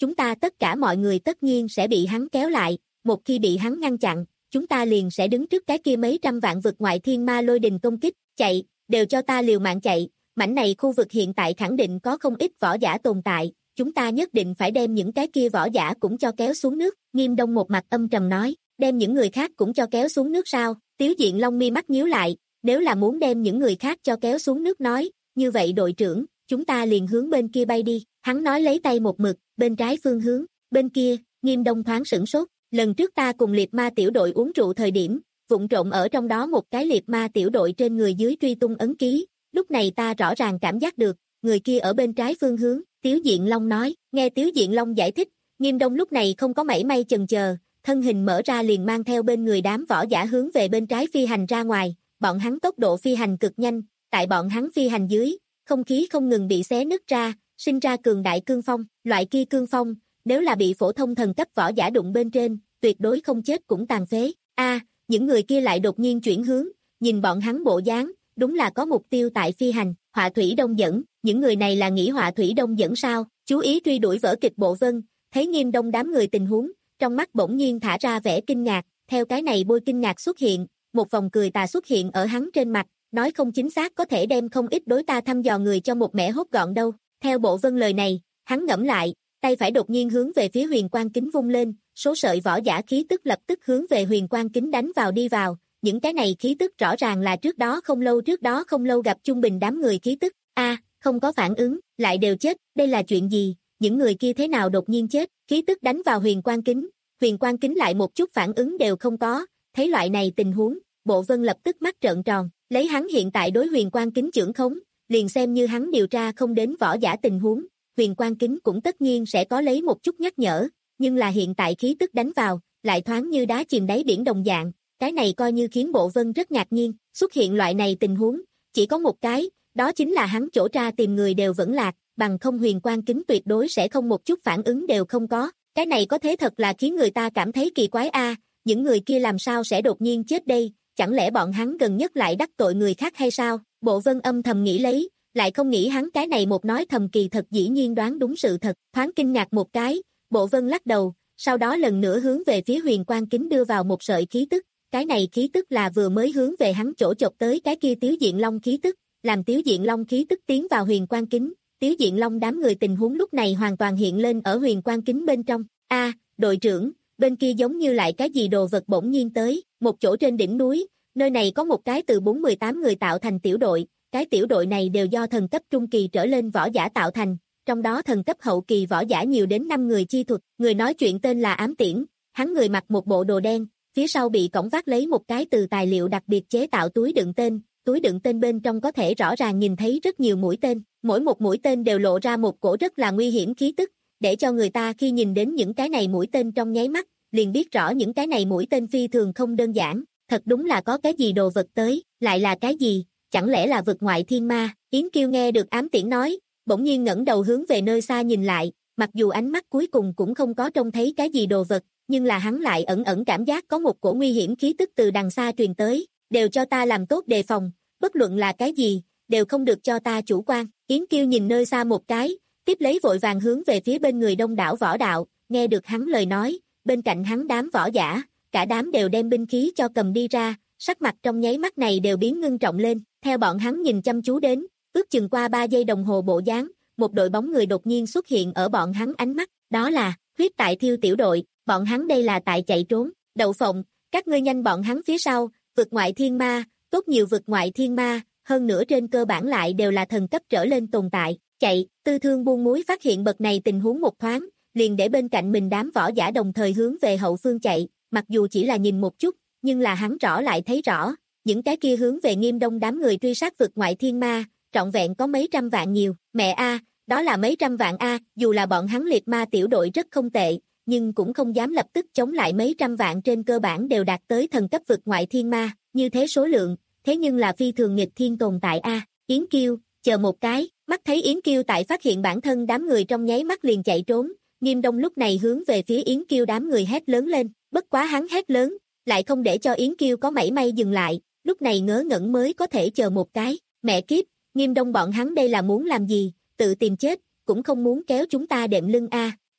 chúng ta tất cả mọi người tất nhiên sẽ bị hắn kéo lại, một khi bị hắn ngăn chặn, chúng ta liền sẽ đứng trước cái kia mấy trăm vạn vực ngoại thiên ma lôi đình công kích, chạy, đều cho ta liều mạng chạy, mảnh này khu vực hiện tại khẳng định có không ít võ giả tồn tại, chúng ta nhất định phải đem những cái kia võ giả cũng cho kéo xuống nước, Nghiêm Đông một mặt âm trầm nói, đem những người khác cũng cho kéo xuống nước sao, Tiếu Diện Long mi mắt nhíu lại, nếu là muốn đem những người khác cho kéo xuống nước nói, như vậy đội trưởng, chúng ta liền hướng bên kia bay đi, hắn nói lấy tay một mực, bên trái phương hướng, bên kia, Nghiêm Đông thoáng sửng sốt, lần trước ta cùng liệt ma tiểu đội uống rượu thời điểm, vụng trộm ở trong đó một cái liệt ma tiểu đội trên người dưới truy tung ấn ký, lúc này ta rõ ràng cảm giác được, người kia ở bên trái phương hướng, Tiếu Diện Long nói, nghe Tiếu Diện Long giải thích, Nghiêm Đông lúc này không có mảy may chần chờ, thân hình mở ra liền mang theo bên người đám võ giả hướng về bên trái phi hành ra ngoài, bọn hắn tốc độ phi hành cực nhanh, tại bọn hắn phi hành dưới, không khí không ngừng bị xé nứt ra, sinh ra cường đại cương phong, loại kia cương phong, nếu là bị phổ thông thần cấp võ giả đụng bên trên, tuyệt đối không chết cũng tàn phế. A, những người kia lại đột nhiên chuyển hướng, nhìn bọn hắn bộ dáng, đúng là có mục tiêu tại phi hành, Họa Thủy Đông dẫn, những người này là nghĩ Họa Thủy Đông dẫn sao? Chú ý truy đuổi vở kịch Bộ Vân, thấy Nghiêm Đông đám người tình huống, trong mắt bỗng nhiên thả ra vẻ kinh ngạc, theo cái này bôi kinh ngạc xuất hiện, một vòng cười tà xuất hiện ở hắn trên mặt, nói không chính xác có thể đem không ít đối ta thăm dò người cho một mẻ hốt gọn đâu. Theo Bộ Vân lời này, hắn ngẫm lại, tay phải đột nhiên hướng về phía huyền quang kính vung lên, số sợi võ giả khí tức lập tức hướng về huyền quang kính đánh vào đi vào, những cái này khí tức rõ ràng là trước đó không lâu trước đó không lâu gặp trung bình đám người khí tức, a à, không có phản ứng, lại đều chết, đây là chuyện gì, những người kia thế nào đột nhiên chết, khí tức đánh vào huyền quang kính, huyền quang kính lại một chút phản ứng đều không có, thấy loại này tình huống, Bộ Vân lập tức mắt trợn tròn, lấy hắn hiện tại đối huyền quang kính chưởng khống, liền xem như hắn điều tra không đến võ giả tình huống, huyền quang kính cũng tất nhiên sẽ có lấy một chút nhắc nhở, nhưng là hiện tại khí tức đánh vào, lại thoáng như đá chìm đáy biển đồng dạng, cái này coi như khiến Bộ Vân rất ngạc nhiên, xuất hiện loại này tình huống, chỉ có một cái, đó chính là hắn chỗ tra tìm người đều vẫn lạc, bằng không huyền quang kính tuyệt đối sẽ không một chút phản ứng đều không có, cái này có thế thật là khiến người ta cảm thấy kỳ quái a, những người kia làm sao sẽ đột nhiên chết đây, chẳng lẽ bọn hắn gần nhất lại đắc tội người khác hay sao, Bộ Vân âm thầm nghĩ lấy, lại không nghĩ hắn cái này một nói thầm kỳ thật dĩ nhiên đoán đúng sự thật, thoáng kinh ngạc một cái, Bộ Vân lắc đầu, sau đó lần nữa hướng về phía huyền quang kính đưa vào một sợi khí tức, cái này khí tức là vừa mới hướng về hắn chỗ chộp tới cái kia Tiếu Diện Long khí tức, làm Tiếu Diện Long khí tức tiến vào huyền quang kính, Tiếu Diện Long đám người tình huống lúc này hoàn toàn hiện lên ở huyền quang kính bên trong, a, đội trưởng, bên kia giống như lại cái gì đồ vật bỗng nhiên tới, một chỗ trên đỉnh núi, nơi này có một cái từ bốn mươi tám người tạo thành tiểu đội, cái tiểu đội này đều do thần cấp trung kỳ trở lên võ giả tạo thành, trong đó thần cấp hậu kỳ võ giả nhiều đến năm người chi thuật, người nói chuyện tên là Ám Tiễn, hắn người mặc một bộ đồ đen, phía sau bị cổng vác lấy một cái từ tài liệu đặc biệt chế tạo túi đựng tên, túi đựng tên bên trong có thể rõ ràng nhìn thấy rất nhiều mũi tên, mỗi một mũi tên đều lộ ra một cổ rất là nguy hiểm khí tức, để cho người ta khi nhìn đến những cái này mũi tên trong nháy mắt, liền biết rõ những cái này mũi tên phi thường không đơn giản, thật đúng là có cái gì đồ vật tới, lại là cái gì, chẳng lẽ là vực ngoại thiên ma, Yến Kiêu nghe được Ám Tiễn nói, bỗng nhiên ngẩng đầu hướng về nơi xa nhìn lại, mặc dù ánh mắt cuối cùng cũng không có trông thấy cái gì đồ vật, nhưng là hắn lại ẩn ẩn cảm giác có một cổ nguy hiểm khí tức từ đằng xa truyền tới, đều cho ta làm tốt đề phòng, bất luận là cái gì, đều không được cho ta chủ quan, Yến Kiêu nhìn nơi xa một cái, tiếp lấy vội vàng hướng về phía bên người đông đảo võ đạo, nghe được hắn lời nói, bên cạnh hắn đám võ giả, cả đám đều đem binh khí cho cầm đi ra, sắc mặt trong nháy mắt này đều biến ngưng trọng lên, theo bọn hắn nhìn chăm chú đến, ước chừng qua ba giây đồng hồ bộ dáng, một đội bóng người đột nhiên xuất hiện ở bọn hắn ánh mắt, đó là huyết tại thiêu tiểu đội, bọn hắn đây là tại chạy trốn, Đậu Phộng, các ngươi nhanh bọn hắn phía sau, vực ngoại thiên ma, tốt nhiều vực ngoại thiên ma, hơn nữa trên cơ bản lại đều là thần cấp trở lên tồn tại, chạy, Tư Thương buông muối phát hiện bậc này tình huống một thoáng, liền để bên cạnh mình đám võ giả đồng thời hướng về hậu phương chạy, mặc dù chỉ là nhìn một chút, nhưng là hắn rõ lại thấy rõ, những cái kia hướng về Nghiêm Đông đám người truy sát vực ngoại thiên ma, trọn vẹn có mấy trăm vạn nhiều, mẹ a, đó là mấy trăm vạn a, dù là bọn hắn liệt ma tiểu đội rất không tệ, nhưng cũng không dám lập tức chống lại mấy trăm vạn trên cơ bản đều đạt tới thần cấp vực ngoại thiên ma, như thế số lượng, thế nhưng là phi thường nghịch thiên tồn tại a, Yến Kiêu, chờ một cái, mắt thấy Yến Kiêu tại phát hiện bản thân đám người trong nháy mắt liền chạy trốn, Nghiêm Đông lúc này hướng về phía Yến Kiêu đám người hét lớn lên, bất quá hắn hét lớn, lại không để cho Yến Kiêu có mảy may dừng lại, lúc này ngớ ngẩn mới có thể chờ một cái, mẹ kiếp, Nghiêm Đông bọn hắn đây là muốn làm gì, tự tìm chết, cũng không muốn kéo chúng ta đệm lưng a,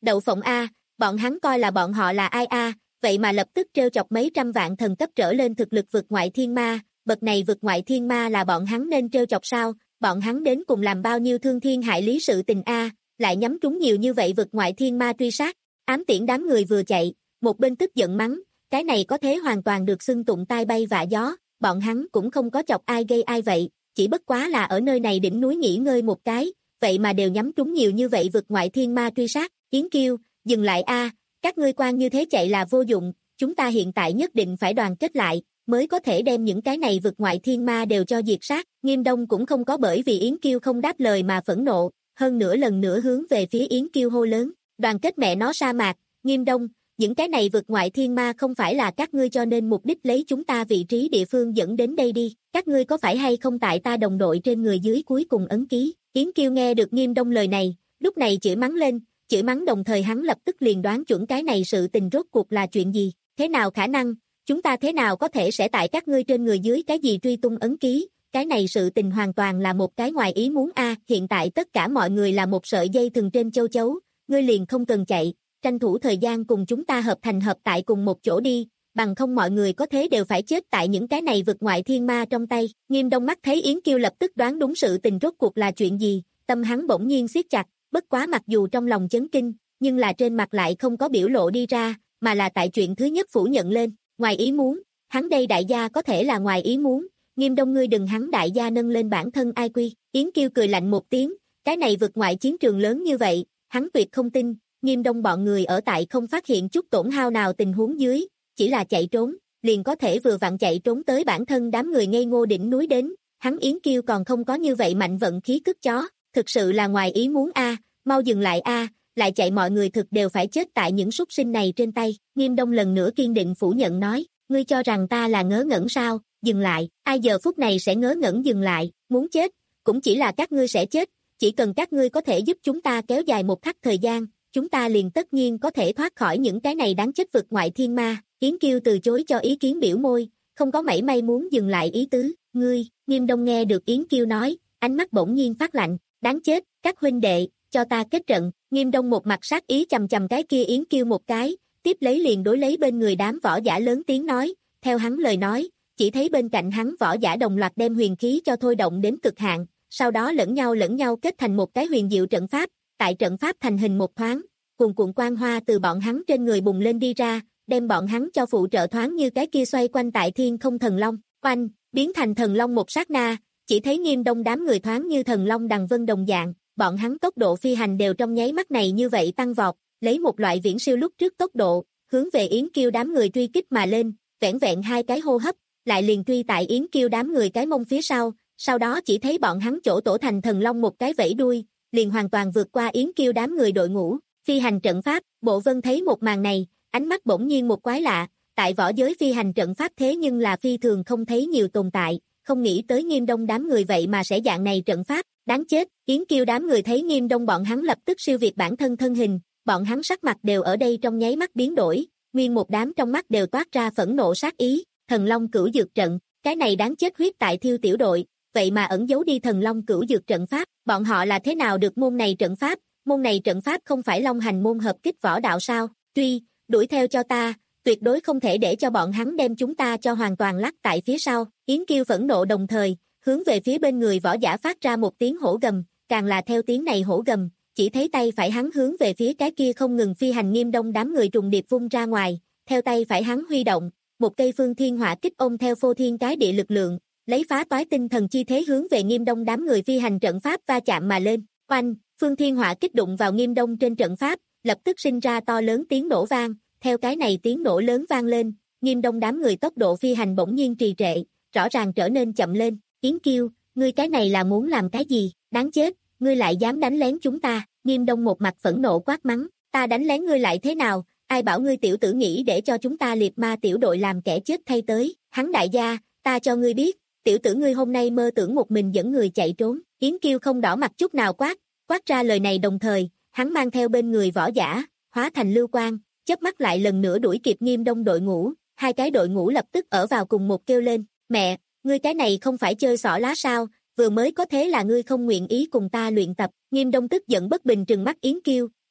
Đậu phộng a, bọn hắn coi là bọn họ là ai a, vậy mà lập tức trêu chọc mấy trăm vạn thần cấp trở lên thực lực vượt ngoại thiên ma, bậc này vượt ngoại thiên ma là bọn hắn nên trêu chọc sao, bọn hắn đến cùng làm bao nhiêu thương thiên hại lý sự tình a, lại nhắm trúng nhiều như vậy vượt ngoại thiên ma truy sát, ám tiễn đám người vừa chạy, một bên tức giận mắng, cái này có thế hoàn toàn được xưng tụng tai bay vạ gió, bọn hắn cũng không có chọc ai gây ai vậy, chỉ bất quá là ở nơi này đỉnh núi nghỉ ngơi một cái, vậy mà đều nhắm trúng nhiều như vậy vượt ngoại thiên ma truy sát, Yến Kiêu, dừng lại a, các ngươi quan như thế chạy là vô dụng, chúng ta hiện tại nhất định phải đoàn kết lại, mới có thể đem những cái này vượt ngoại thiên ma đều cho diệt sát, Nghiêm Đông cũng không có bởi vì Yến Kiêu không đáp lời mà phẫn nộ, hơn nữa lần nữa hướng về phía Yến Kiêu hô lớn, đoàn kết mẹ nó sa mạc, Nghiêm Đông, những cái này vượt ngoại thiên ma không phải là các ngươi cho nên mục đích lấy chúng ta vị trí địa phương dẫn đến đây đi, các ngươi có phải hay không tại ta đồng đội trên người dưới cuối cùng ấn ký, Yến Kiêu nghe được Nghiêm Đông lời này, lúc này chửi mắng lên, chửi mắng đồng thời hắn lập tức liền đoán chuẩn cái này sự tình rốt cuộc là chuyện gì, thế nào khả năng, chúng ta thế nào có thể sẽ tại các ngươi trên người dưới cái gì truy tung ấn ký, cái này sự tình hoàn toàn là một cái ngoài ý muốn a, hiện tại tất cả mọi người là một sợi dây thừng trên châu chấu, ngươi liền không cần chạy, tranh thủ thời gian cùng chúng ta hợp thành hợp tại cùng một chỗ đi, bằng không mọi người có thế đều phải chết tại những cái này vượt ngoại thiên ma trong tay. Nghiêm Đông mắt thấy Yến Kiêu lập tức đoán đúng sự tình rốt cuộc là chuyện gì, tâm hắn bỗng nhiên siết chặt, bất quá mặc dù trong lòng chấn kinh, nhưng là trên mặt lại không có biểu lộ đi ra, mà là tại chuyện thứ nhất phủ nhận lên, ngoài ý muốn, hắn đây đại gia có thể là ngoài ý muốn, Nghiêm Đông ngươi đừng hắn đại gia nâng lên bản thân ai quy, Yến Kiêu cười lạnh một tiếng, cái này vượt ngoại chiến trường lớn như vậy, hắn tuyệt không tin, Nghiêm Đông bọn người ở tại không phát hiện chút tổn hao nào tình huống dưới, chỉ là chạy trốn, liền có thể vừa vặn chạy trốn tới bản thân đám người ngây ngô đỉnh núi đến, hắn Yến Kiêu còn không có như vậy mạnh vận khí cất chó, thực sự là ngoài ý muốn a, mau dừng lại a, lại chạy mọi người thực đều phải chết tại những súc sinh này trên tay, Nghiêm Đông lần nữa kiên định phủ nhận nói, ngươi cho rằng ta là ngớ ngẩn sao, dừng lại, ai giờ phút này sẽ ngớ ngẩn dừng lại, muốn chết, cũng chỉ là các ngươi sẽ chết, chỉ cần các ngươi có thể giúp chúng ta kéo dài một khắc thời gian, chúng ta liền tất nhiên có thể thoát khỏi những cái này đáng chết vượt ngoại thiên ma, Yến Kiêu từ chối cho ý kiến biểu môi, không có mảy may muốn dừng lại ý tứ, ngươi, Nghiêm Đông nghe được Yến Kiêu nói, ánh mắt bỗng nhiên phát lạnh, đáng chết, các huynh đệ, cho ta kết trận, Nghiêm Đông một mặt sát ý chầm chầm cái kia Yến Kiêu một cái, tiếp lấy liền đối lấy bên người đám võ giả lớn tiếng nói, theo hắn lời nói, chỉ thấy bên cạnh hắn võ giả đồng loạt đem huyền khí cho thôi động đến cực hạn, sau đó lẫn nhau lẫn nhau kết thành một cái huyền diệu trận pháp, tại trận pháp thành hình một thoáng, cuồn cuộn quang hoa từ bọn hắn trên người bùng lên đi ra, đem bọn hắn cho phụ trợ thoáng như cái kia xoay quanh tại thiên không thần long, oanh, biến thành thần long một sát na, chỉ thấy Nghiêm Đông đám người thoáng như thần long đằng vân đồng dạng, bọn hắn tốc độ phi hành đều trong nháy mắt này như vậy tăng vọt, lấy một loại viễn siêu lúc trước tốc độ, hướng về Yến Kiêu đám người truy kích mà lên, vẻn vẹn hai cái hô hấp, lại liền truy tại Yến Kiêu đám người cái mông phía sau, sau đó chỉ thấy bọn hắn chỗ tổ thành thần long một cái vẫy đuôi, liền hoàn toàn vượt qua Yến Kiêu đám người đội ngũ, phi hành trận pháp, Bộ Vân thấy một màn này, ánh mắt bỗng nhiên một quái lạ, tại võ giới phi hành trận pháp thế nhưng là phi thường không thấy nhiều tồn tại, không nghĩ tới Nghiêm Đông đám người vậy mà sẽ dạng này trận pháp, đáng chết, Yến Kiêu đám người thấy Nghiêm Đông bọn hắn lập tức siêu việt bản thân thân hình, bọn hắn sắc mặt đều ở đây trong nháy mắt biến đổi, nguyên một đám trong mắt đều toát ra phẫn nộ sát ý, thần long cửu dược trận, cái này đáng chết huyết tại Thiêu tiểu đội, vậy mà ẩn giấu đi thần long cửu dược trận pháp, bọn họ là thế nào được môn này trận pháp, môn này trận pháp không phải long hành môn hợp kích võ đạo sao, truy, đuổi theo cho ta, tuyệt đối không thể để cho bọn hắn đem chúng ta cho hoàn toàn lắc tại phía sau, Yến Kiêu phẫn nộ đồng thời, hướng về phía bên người võ giả phát ra một tiếng hổ gầm, càng là theo tiếng này hổ gầm, chỉ thấy tay phải hắn hướng về phía cái kia không ngừng phi hành Nghiêm Đông đám người trùng điệp vung ra ngoài, theo tay phải hắn huy động, một cây phương thiên hỏa kích ôm theo phô thiên cái địa lực lượng, lấy phá toái tinh thần chi thế hướng về Nghiêm Đông đám người phi hành trận pháp va chạm mà lên, oanh, phương thiên hỏa kích đụng vào Nghiêm Đông trên trận pháp, lập tức sinh ra to lớn tiếng nổ vang, theo cái này tiếng nổ lớn vang lên, Nghiêm Đông đám người tốc độ phi hành bỗng nhiên trì trệ, rõ ràng trở nên chậm lên, Yến Kiêu, ngươi cái này là muốn làm cái gì, đáng chết, ngươi lại dám đánh lén chúng ta, Nghiêm Đông một mặt phẫn nộ quát mắng, ta đánh lén ngươi lại thế nào, ai bảo ngươi tiểu tử nghĩ để cho chúng ta liệt ma tiểu đội làm kẻ chết thay tới, hắn đại gia, ta cho ngươi biết, tiểu tử ngươi hôm nay mơ tưởng một mình dẫn người chạy trốn, Yến Kiêu không đỏ mặt chút nào quát, quát ra lời này đồng thời, hắn mang theo bên người võ giả, hóa thành lưu quang, chớp mắt lại lần nữa đuổi kịp Nghiêm Đông đội ngũ, hai cái đội ngũ lập tức ở vào cùng một kêu lên, mẹ, ngươi cái này không phải chơi xỏ lá sao, vừa mới có thế là ngươi không nguyện ý cùng ta luyện tập, Nghiêm Đông tức giận bất bình trừng mắt Yến Kiêu,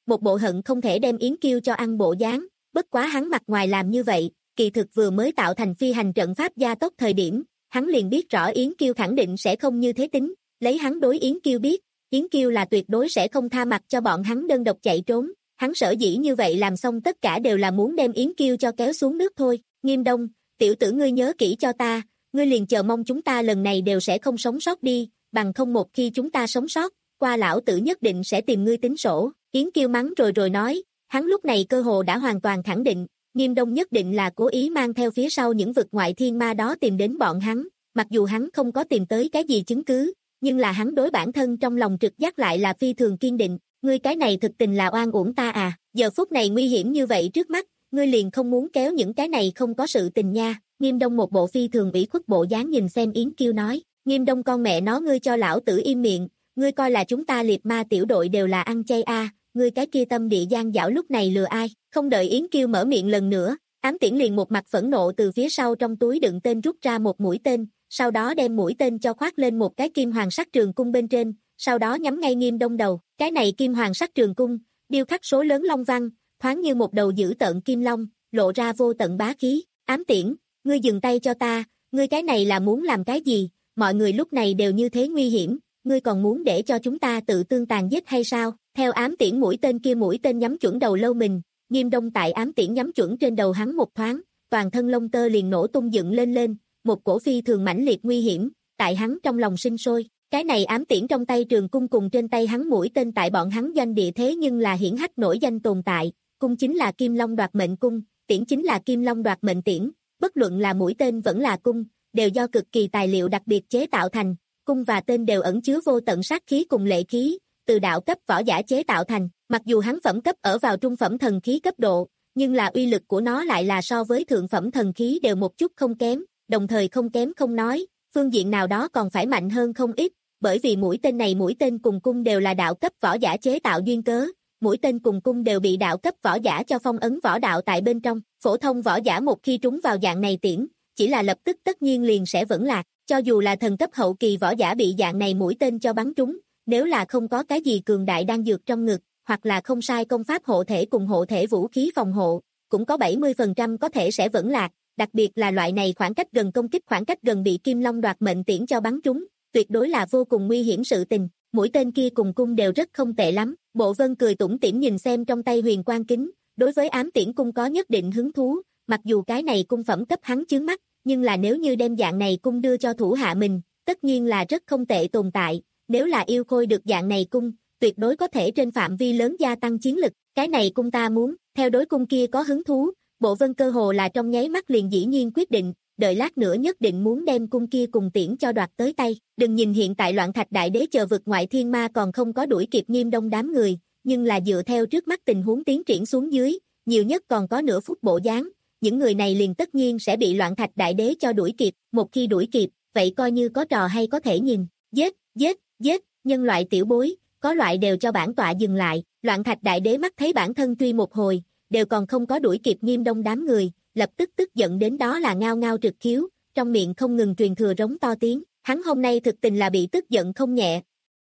một bộ hận không thể đem Yến Kiêu cho ăn bộ dáng, bất quá hắn mặt ngoài làm như vậy, kỳ thực vừa mới tạo thành phi hành trận pháp gia tốc thời điểm, hắn liền biết rõ Yến Kiêu khẳng định sẽ không như thế tính, lấy hắn đối Yến Kiêu biết, Yến Kiêu là tuyệt đối sẽ không tha mặt cho bọn hắn đơn độc chạy trốn, hắn sở dĩ như vậy làm xong tất cả đều là muốn đem Yến Kiêu cho kéo xuống nước thôi. Nghiêm Đông, tiểu tử ngươi nhớ kỹ cho ta, ngươi liền chờ mong chúng ta lần này đều sẽ không sống sót đi, bằng không một khi chúng ta sống sót, qua lão tử nhất định sẽ tìm ngươi tính sổ. Yến Kiêu mắng rồi rồi nói, hắn lúc này cơ hồ đã hoàn toàn khẳng định, Nghiêm Đông nhất định là cố ý mang theo phía sau những vực ngoại thiên ma đó tìm đến bọn hắn, mặc dù hắn không có tìm tới cái gì chứng cứ, nhưng là hắn đối bản thân trong lòng trực giác lại là phi thường kiên định, ngươi cái này thực tình là oan uổng ta à, giờ phút này nguy hiểm như vậy trước mắt, ngươi liền không muốn kéo những cái này không có sự tình nha. Nghiêm Đông một bộ phi thường ủy khuất bộ dáng nhìn xem Yến Kiêu nói, Nghiêm Đông con mẹ nó ngươi cho lão tử im miệng, ngươi coi là chúng ta liệt ma tiểu đội đều là ăn chay a, à, ngươi cái kia tâm địa gian dảo lúc này lừa ai, không đợi Yến Kiêu mở miệng lần nữa, Ám Tiễn liền một mặt phẫn nộ từ phía sau trong túi đựng tên rút ra một mũi tên, sau đó đem mũi tên cho khoác lên một cái kim hoàng sắc trường cung bên trên, sau đó nhắm ngay Nghiêm Đông đầu, cái này kim hoàng sắc trường cung, điêu khắc số lớn long văn, thoáng như một đầu dữ tợn kim long, lộ ra vô tận bá khí. Ám Tiễn, ngươi dừng tay cho ta, ngươi cái này là muốn làm cái gì, mọi người lúc này đều như thế nguy hiểm, ngươi còn muốn để cho chúng ta tự tương tàn giết hay sao? Theo Ám Tiễn mũi tên kia mũi tên nhắm chuẩn đầu lâu mình, Nghiêm Đông tại Ám Tiễn nhắm chuẩn trên đầu hắn một thoáng, toàn thân lông tơ liền nổ tung dựng lên lên, một cổ phi thường mãnh liệt nguy hiểm, tại hắn trong lòng sinh sôi. Cái này Ám Tiễn trong tay trường cung cùng trên tay hắn mũi tên tại bọn hắn doanh địa thế nhưng là hiển hách nổi danh tồn tại, cung chính là Kim Long đoạt mệnh cung, tiễn chính là Kim Long đoạt mệnh tiễn, bất luận là mũi tên vẫn là cung, đều do cực kỳ tài liệu đặc biệt chế tạo thành, cung và tên đều ẩn chứa vô tận sát khí cùng lệ khí, từ đạo cấp võ giả chế tạo thành, mặc dù hắn phẩm cấp ở vào trung phẩm thần khí cấp độ, nhưng là uy lực của nó lại là so với thượng phẩm thần khí đều một chút không kém, đồng thời không kém không nói, phương diện nào đó còn phải mạnh hơn không ít, bởi vì mũi tên này mũi tên cùng cung đều là đạo cấp võ giả chế tạo duyên cớ, mũi tên cùng cung đều bị đạo cấp võ giả cho phong ấn võ đạo tại bên trong, phổ thông võ giả một khi trúng vào dạng này tiễn, chỉ là lập tức tất nhiên liền sẽ vỡ lạc, cho dù là thần cấp hậu kỳ võ giả bị dạng này mũi tên cho bắn trúng, nếu là không có cái gì cường đại đang dược trong ngực, hoặc là không sai công pháp hộ thể cùng hộ thể vũ khí phòng hộ, cũng có bảy mươi phần trăm có thể sẽ vỡ lạc, đặc biệt là loại này khoảng cách gần công kích khoảng cách gần bị Kim Long đoạt mệnh tiễn cho bắn trúng, tuyệt đối là vô cùng nguy hiểm sự tình, mũi tên kia cùng cung đều rất không tệ lắm, Bộ Vân cười tủm tỉm nhìn xem trong tay huyền quang kính, đối với ám tiễn cung có nhất định hứng thú, mặc dù cái này cung phẩm cấp hắn chướng mắt, nhưng là nếu như đem dạng này cung đưa cho thủ hạ mình, tất nhiên là rất không tệ tồn tại, nếu là yêu khôi được dạng này cung, tuyệt đối có thể trên phạm vi lớn gia tăng chiến lực, cái này cung ta muốn, theo đối cung kia có hứng thú, Bộ Vân cơ hồ là trong nháy mắt liền dĩ nhiên quyết định, đợi lát nữa nhất định muốn đem cung kia cùng tiễn cho đoạt tới tay, đừng nhìn hiện tại Loạn Thạch Đại Đế chờ vực ngoại thiên ma còn không có đuổi kịp Nghiêm Đông đám người, nhưng là dựa theo trước mắt tình huống tiến triển xuống dưới, nhiều nhất còn có nửa phút bộ dáng, những người này liền tất nhiên sẽ bị Loạn Thạch Đại Đế cho đuổi kịp, một khi đuổi kịp, vậy coi như có trò hay có thể nhìn, giết, giết, giết, nhân loại tiểu bối, có loại đều cho bản tọa dừng lại, Loạn Thạch Đại Đế mắt thấy bản thân truy một hồi, đều còn không có đuổi kịp Nghiêm Đông đám người, lập tức tức giận đến đó là ngao ngao trực khiếu, trong miệng không ngừng truyền thừa rống to tiếng, hắn hôm nay thực tình là bị tức giận không nhẹ.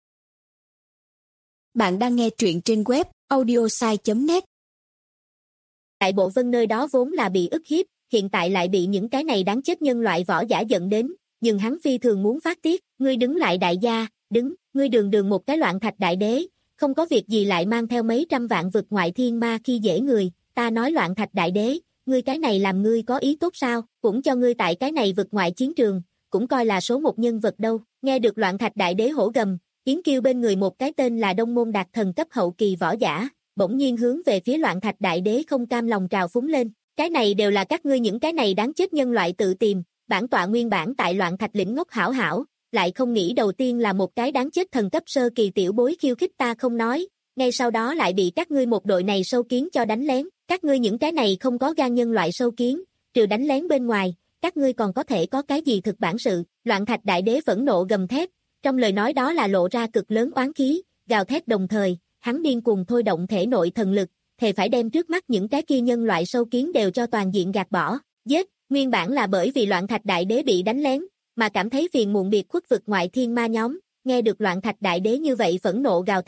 Bạn đang nghe truyện trên web audiosai chấm net. Tại Bộ Vân nơi đó vốn là bị ức hiếp, hiện tại lại bị những cái này đáng chết nhân loại võ giả giận đến, nhưng hắn phi thường muốn phát tiết, ngươi đứng lại đại gia, đứng, ngươi đường đường một cái Loạn Thạch Đại Đế, không có việc gì lại mang theo mấy trăm vạn vực ngoại thiên ma khi dễ người, ta nói Loạn Thạch Đại Đế, ngươi cái này làm ngươi có ý tốt sao, cũng cho ngươi tại cái này vực ngoại chiến trường, cũng coi là số một nhân vật đâu, nghe được Loạn Thạch Đại Đế hổ gầm, Yến Kiêu bên người một cái tên là Đông Môn Đạt thần cấp hậu kỳ võ giả, bỗng nhiên hướng về phía Loạn Thạch Đại Đế không cam lòng trào phúng lên, cái này đều là các ngươi những cái này đáng chết nhân loại tự tìm, bản tọa nguyên bản tại Loạn Thạch lĩnh ngốc hảo hảo, lại không nghĩ đầu tiên là một cái đáng chết thần cấp sơ kỳ tiểu bối khiêu khích ta không nói, ngay sau đó lại bị các ngươi một đội này sâu kiến cho đánh lén, các ngươi những cái này không có gan nhân loại sâu kiến, trừ đánh lén bên ngoài, các ngươi còn có thể có cái gì thực bản sự, Loạn Thạch Đại Đế phẫn nộ gầm thét, trong lời nói đó là lộ ra cực lớn oán khí, gào thét đồng thời, hắn điên cuồng thôi động thể nội thần lực, thề phải đem trước mắt những cái kia nhân loại sâu kiến đều cho toàn diện gạt bỏ, giết, nguyên bản là bởi vì Loạn Thạch Đại Đế bị đánh lén, mà cảm thấy phiền muộn biệt khuất vực ngoại thiên ma nhóm, nghe được Loạn Thạch Đại Đế như vậy phẫn nộ gào thét,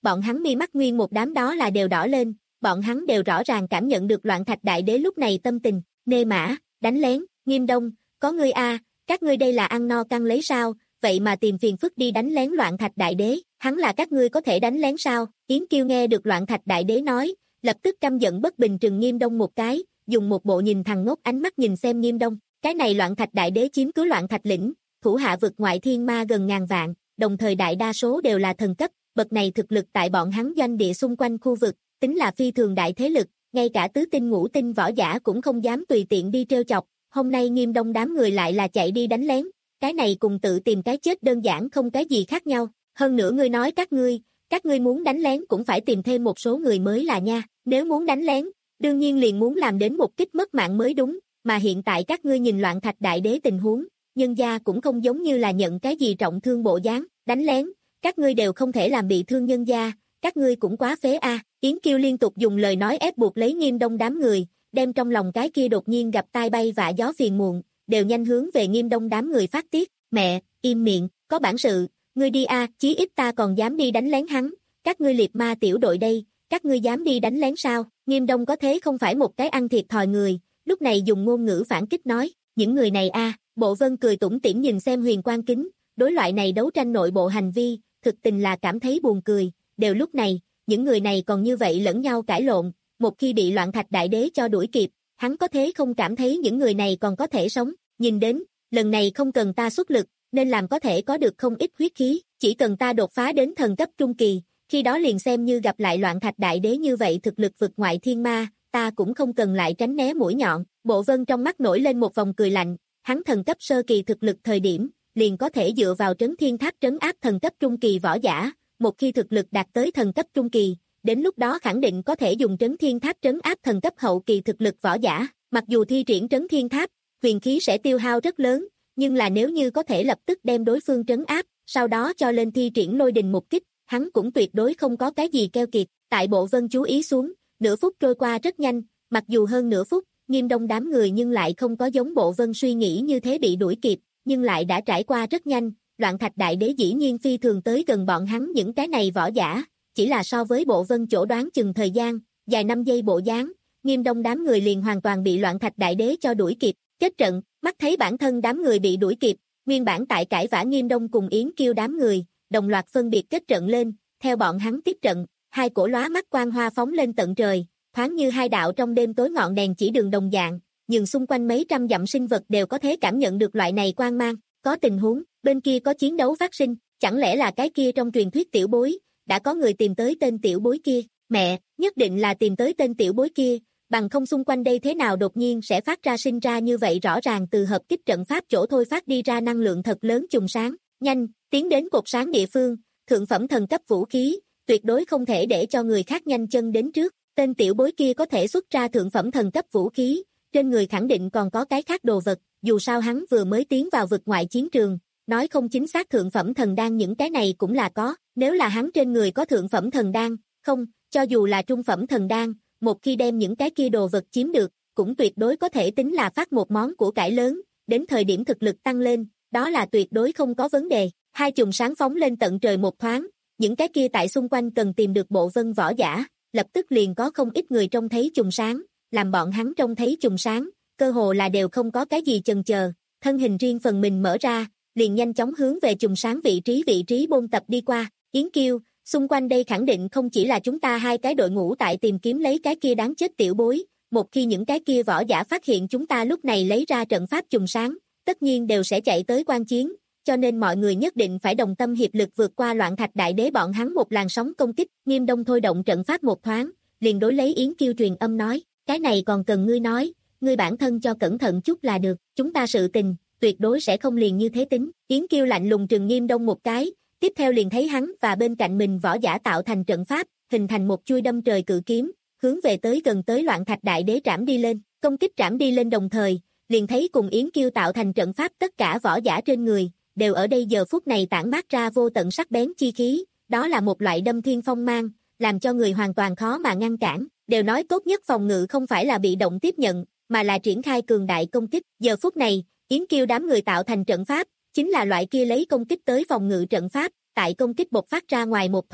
bọn hắn mi mắt nguyên một đám đó là đều đỏ lên, bọn hắn đều rõ ràng cảm nhận được Loạn Thạch Đại Đế lúc này tâm tình, nê mã, đánh lén, Nghiêm Đông, có ngươi a, các ngươi đây là ăn no căng lấy sao, vậy mà tìm phiền phức đi đánh lén Loạn Thạch Đại Đế, hắn là các ngươi có thể đánh lén sao? Yến Kiêu nghe được Loạn Thạch Đại Đế nói, lập tức căm giận bất bình trừng Nghiêm Đông một cái, dùng một bộ nhìn thằng ngốc ánh mắt nhìn xem Nghiêm Đông, cái này Loạn Thạch Đại Đế chiếm cứ Loạn Thạch lĩnh, thủ hạ vực ngoại thiên ma gần ngàn vạn, đồng thời đại đa số đều là thần cấp, bậc này thực lực tại bọn hắn doanh địa xung quanh khu vực, tính là phi thường đại thế lực, ngay cả tứ tinh ngũ tinh võ giả cũng không dám tùy tiện đi trêu chọc, hôm nay Nghiêm Đông đám người lại là chạy đi đánh lén, cái này cùng tự tìm cái chết đơn giản không cái gì khác nhau, hơn nữa ngươi nói các ngươi, các ngươi muốn đánh lén cũng phải tìm thêm một số người mới là nha, nếu muốn đánh lén, đương nhiên liền muốn làm đến một kích mất mạng mới đúng, mà hiện tại các ngươi nhìn Loạn Thạch Đại Đế tình huống, nhân gia cũng không giống như là nhận cái gì trọng thương bộ dáng, đánh lén, các ngươi đều không thể làm bị thương nhân gia, các ngươi cũng quá phế a. À. Yến Kiêu liên tục dùng lời nói ép buộc lấy Nghiêm Đông đám người, đem trong lòng cái kia đột nhiên gặp tai bay vạ gió phiền muộn, đều nhanh hướng về Nghiêm Đông đám người phát tiết, mẹ, im miệng, có bản sự, ngươi đi a, à, chí ít ta còn dám đi đánh lén hắn, các ngươi liệt ma tiểu đội đây, các ngươi dám đi đánh lén sao? Nghiêm Đông có thế không phải một cái ăn thiệt thòi người, lúc này dùng ngôn ngữ phản kích nói, những người này a, à, Bộ Vân cười tủm tỉm nhìn xem Huyền Quang Kính, đối loại này đấu tranh nội bộ hành vi, thực tình là cảm thấy buồn cười, đều lúc này, những người này còn như vậy lẫn nhau cãi lộn, một khi bị Loạn Thạch Đại Đế cho đuổi kịp, hắn có thế không cảm thấy những người này còn có thể sống, nhìn đến, lần này không cần ta xuất lực, nên làm có thể có được không ít huyết khí, chỉ cần ta đột phá đến thần cấp trung kỳ, khi đó liền xem như gặp lại Loạn Thạch Đại Đế như vậy thực lực vực ngoại thiên ma, ta cũng không cần lại tránh né mũi nhọn, Bộ Vân trong mắt nổi lên một vòng cười lạnh, hắn thần cấp sơ kỳ thực lực thời điểm, liền có thể dựa vào trấn thiên tháp trấn áp thần cấp trung kỳ võ giả, một khi thực lực đạt tới thần cấp trung kỳ, đến lúc đó khẳng định có thể dùng trấn thiên tháp trấn áp thần cấp hậu kỳ thực lực võ giả, mặc dù thi triển trấn thiên tháp, huyền khí sẽ tiêu hao rất lớn, nhưng là nếu như có thể lập tức đem đối phương trấn áp, sau đó cho lên thi triển lôi đình một kích, hắn cũng tuyệt đối không có cái gì keo kiệt, tại Bộ Vân chú ý xuống, nửa phút trôi qua rất nhanh, mặc dù hơn nửa phút, Nghiêm Đông đám người nhưng lại không có giống Bộ Vân suy nghĩ như thế bị đuổi kịp, nhưng lại đã trải qua rất nhanh, Loạn Thạch Đại Đế dĩ nhiên phi thường tới gần bọn hắn những cái này võ giả, chỉ là so với Bộ Vân chỗ đoán chừng thời gian, dài năm giây bộ dáng, Nghiêm Đông đám người liền hoàn toàn bị Loạn Thạch Đại Đế cho đuổi kịp, kết trận, mắt thấy bản thân đám người bị đuổi kịp, nguyên bản tại cãi vã Nghiêm Đông cùng Yến Kiêu đám người, đồng loạt phân biệt kết trận lên, theo bọn hắn tiếp trận, hai cổ lóa mắt quang hoa phóng lên tận trời, thoáng như hai đạo trong đêm tối ngọn đèn chỉ đường đồng dạng, nhưng xung quanh mấy trăm dặm sinh vật đều có thể cảm nhận được loại này quang mang, có tình huống, bên kia có chiến đấu phát sinh, chẳng lẽ là cái kia trong truyền thuyết tiểu bối, đã có người tìm tới tên tiểu bối kia, mẹ, nhất định là tìm tới tên tiểu bối kia, bằng không xung quanh đây thế nào đột nhiên sẽ phát ra sinh ra như vậy rõ ràng từ hợp kích trận pháp chỗ thôi phát đi ra năng lượng thật lớn chùm sáng, nhanh, tiến đến cột sáng địa phương, thượng phẩm thần cấp vũ khí, tuyệt đối không thể để cho người khác nhanh chân đến trước, tên tiểu bối kia có thể xuất ra thượng phẩm thần cấp vũ khí, trên người khẳng định còn có cái khác đồ vật, dù sao hắn vừa mới tiến vào vực ngoại chiến trường, nói không chính xác thượng phẩm thần đan những cái này cũng là có, nếu là hắn trên người có thượng phẩm thần đan, không, cho dù là trung phẩm thần đan, một khi đem những cái kia đồ vật chiếm được, cũng tuyệt đối có thể tính là phát một món của cải lớn, đến thời điểm thực lực tăng lên, đó là tuyệt đối không có vấn đề. Hai chùm sáng phóng lên tận trời một thoáng, những cái kia tại xung quanh cần tìm được Bộ Vân võ giả, lập tức liền có không ít người trông thấy chùm sáng, làm bọn hắn trông thấy chùm sáng, cơ hồ là đều không có cái gì chần chờ, thân hình riêng phần mình mở ra, liền nhanh chóng hướng về chùm sáng vị trí vị trí bôn tập đi qua. Yến Kiêu, xung quanh đây khẳng định không chỉ là chúng ta hai cái đội ngũ tại tìm kiếm lấy cái kia đáng chết tiểu bối, một khi những cái kia võ giả phát hiện chúng ta lúc này lấy ra trận pháp chùm sáng, tất nhiên đều sẽ chạy tới quan chiến, cho nên mọi người nhất định phải đồng tâm hiệp lực vượt qua Loạn Thạch Đại Đế bọn hắn một làn sóng công kích. Nghiêm Đông thôi động trận pháp một thoáng, liền đối lấy Yến Kiêu truyền âm nói, cái này còn cần ngươi nói, ngươi bản thân cho cẩn thận chút là được, chúng ta sự tình, tuyệt đối sẽ không liền như thế tính. Yến Kiêu lạnh lùng trừng Nghiêm Đông một cái, tiếp theo liền thấy hắn và bên cạnh mình võ giả tạo thành trận pháp, hình thành một chuôi đâm trời cự kiếm, hướng về tới gần tới Loạn Thạch Đại Đế trảm đi lên, công kích trảm đi lên đồng thời, liền thấy cùng Yến Kiêu tạo thành trận pháp tất cả võ giả trên người, đều ở đây giờ phút này tản mát ra vô tận sắc bén chi khí, đó là một loại đâm thiên phong mang, làm cho người hoàn toàn khó mà ngăn cản, đều nói tốt nhất phòng ngự không phải là bị động tiếp nhận, mà là triển khai cường đại công kích, giờ phút này, Yến Kiêu đám người tạo thành trận pháp, chính là loại kia lấy công kích tới phòng ngự trận pháp, tại công kích bộc phát ra ngoài một thoáng,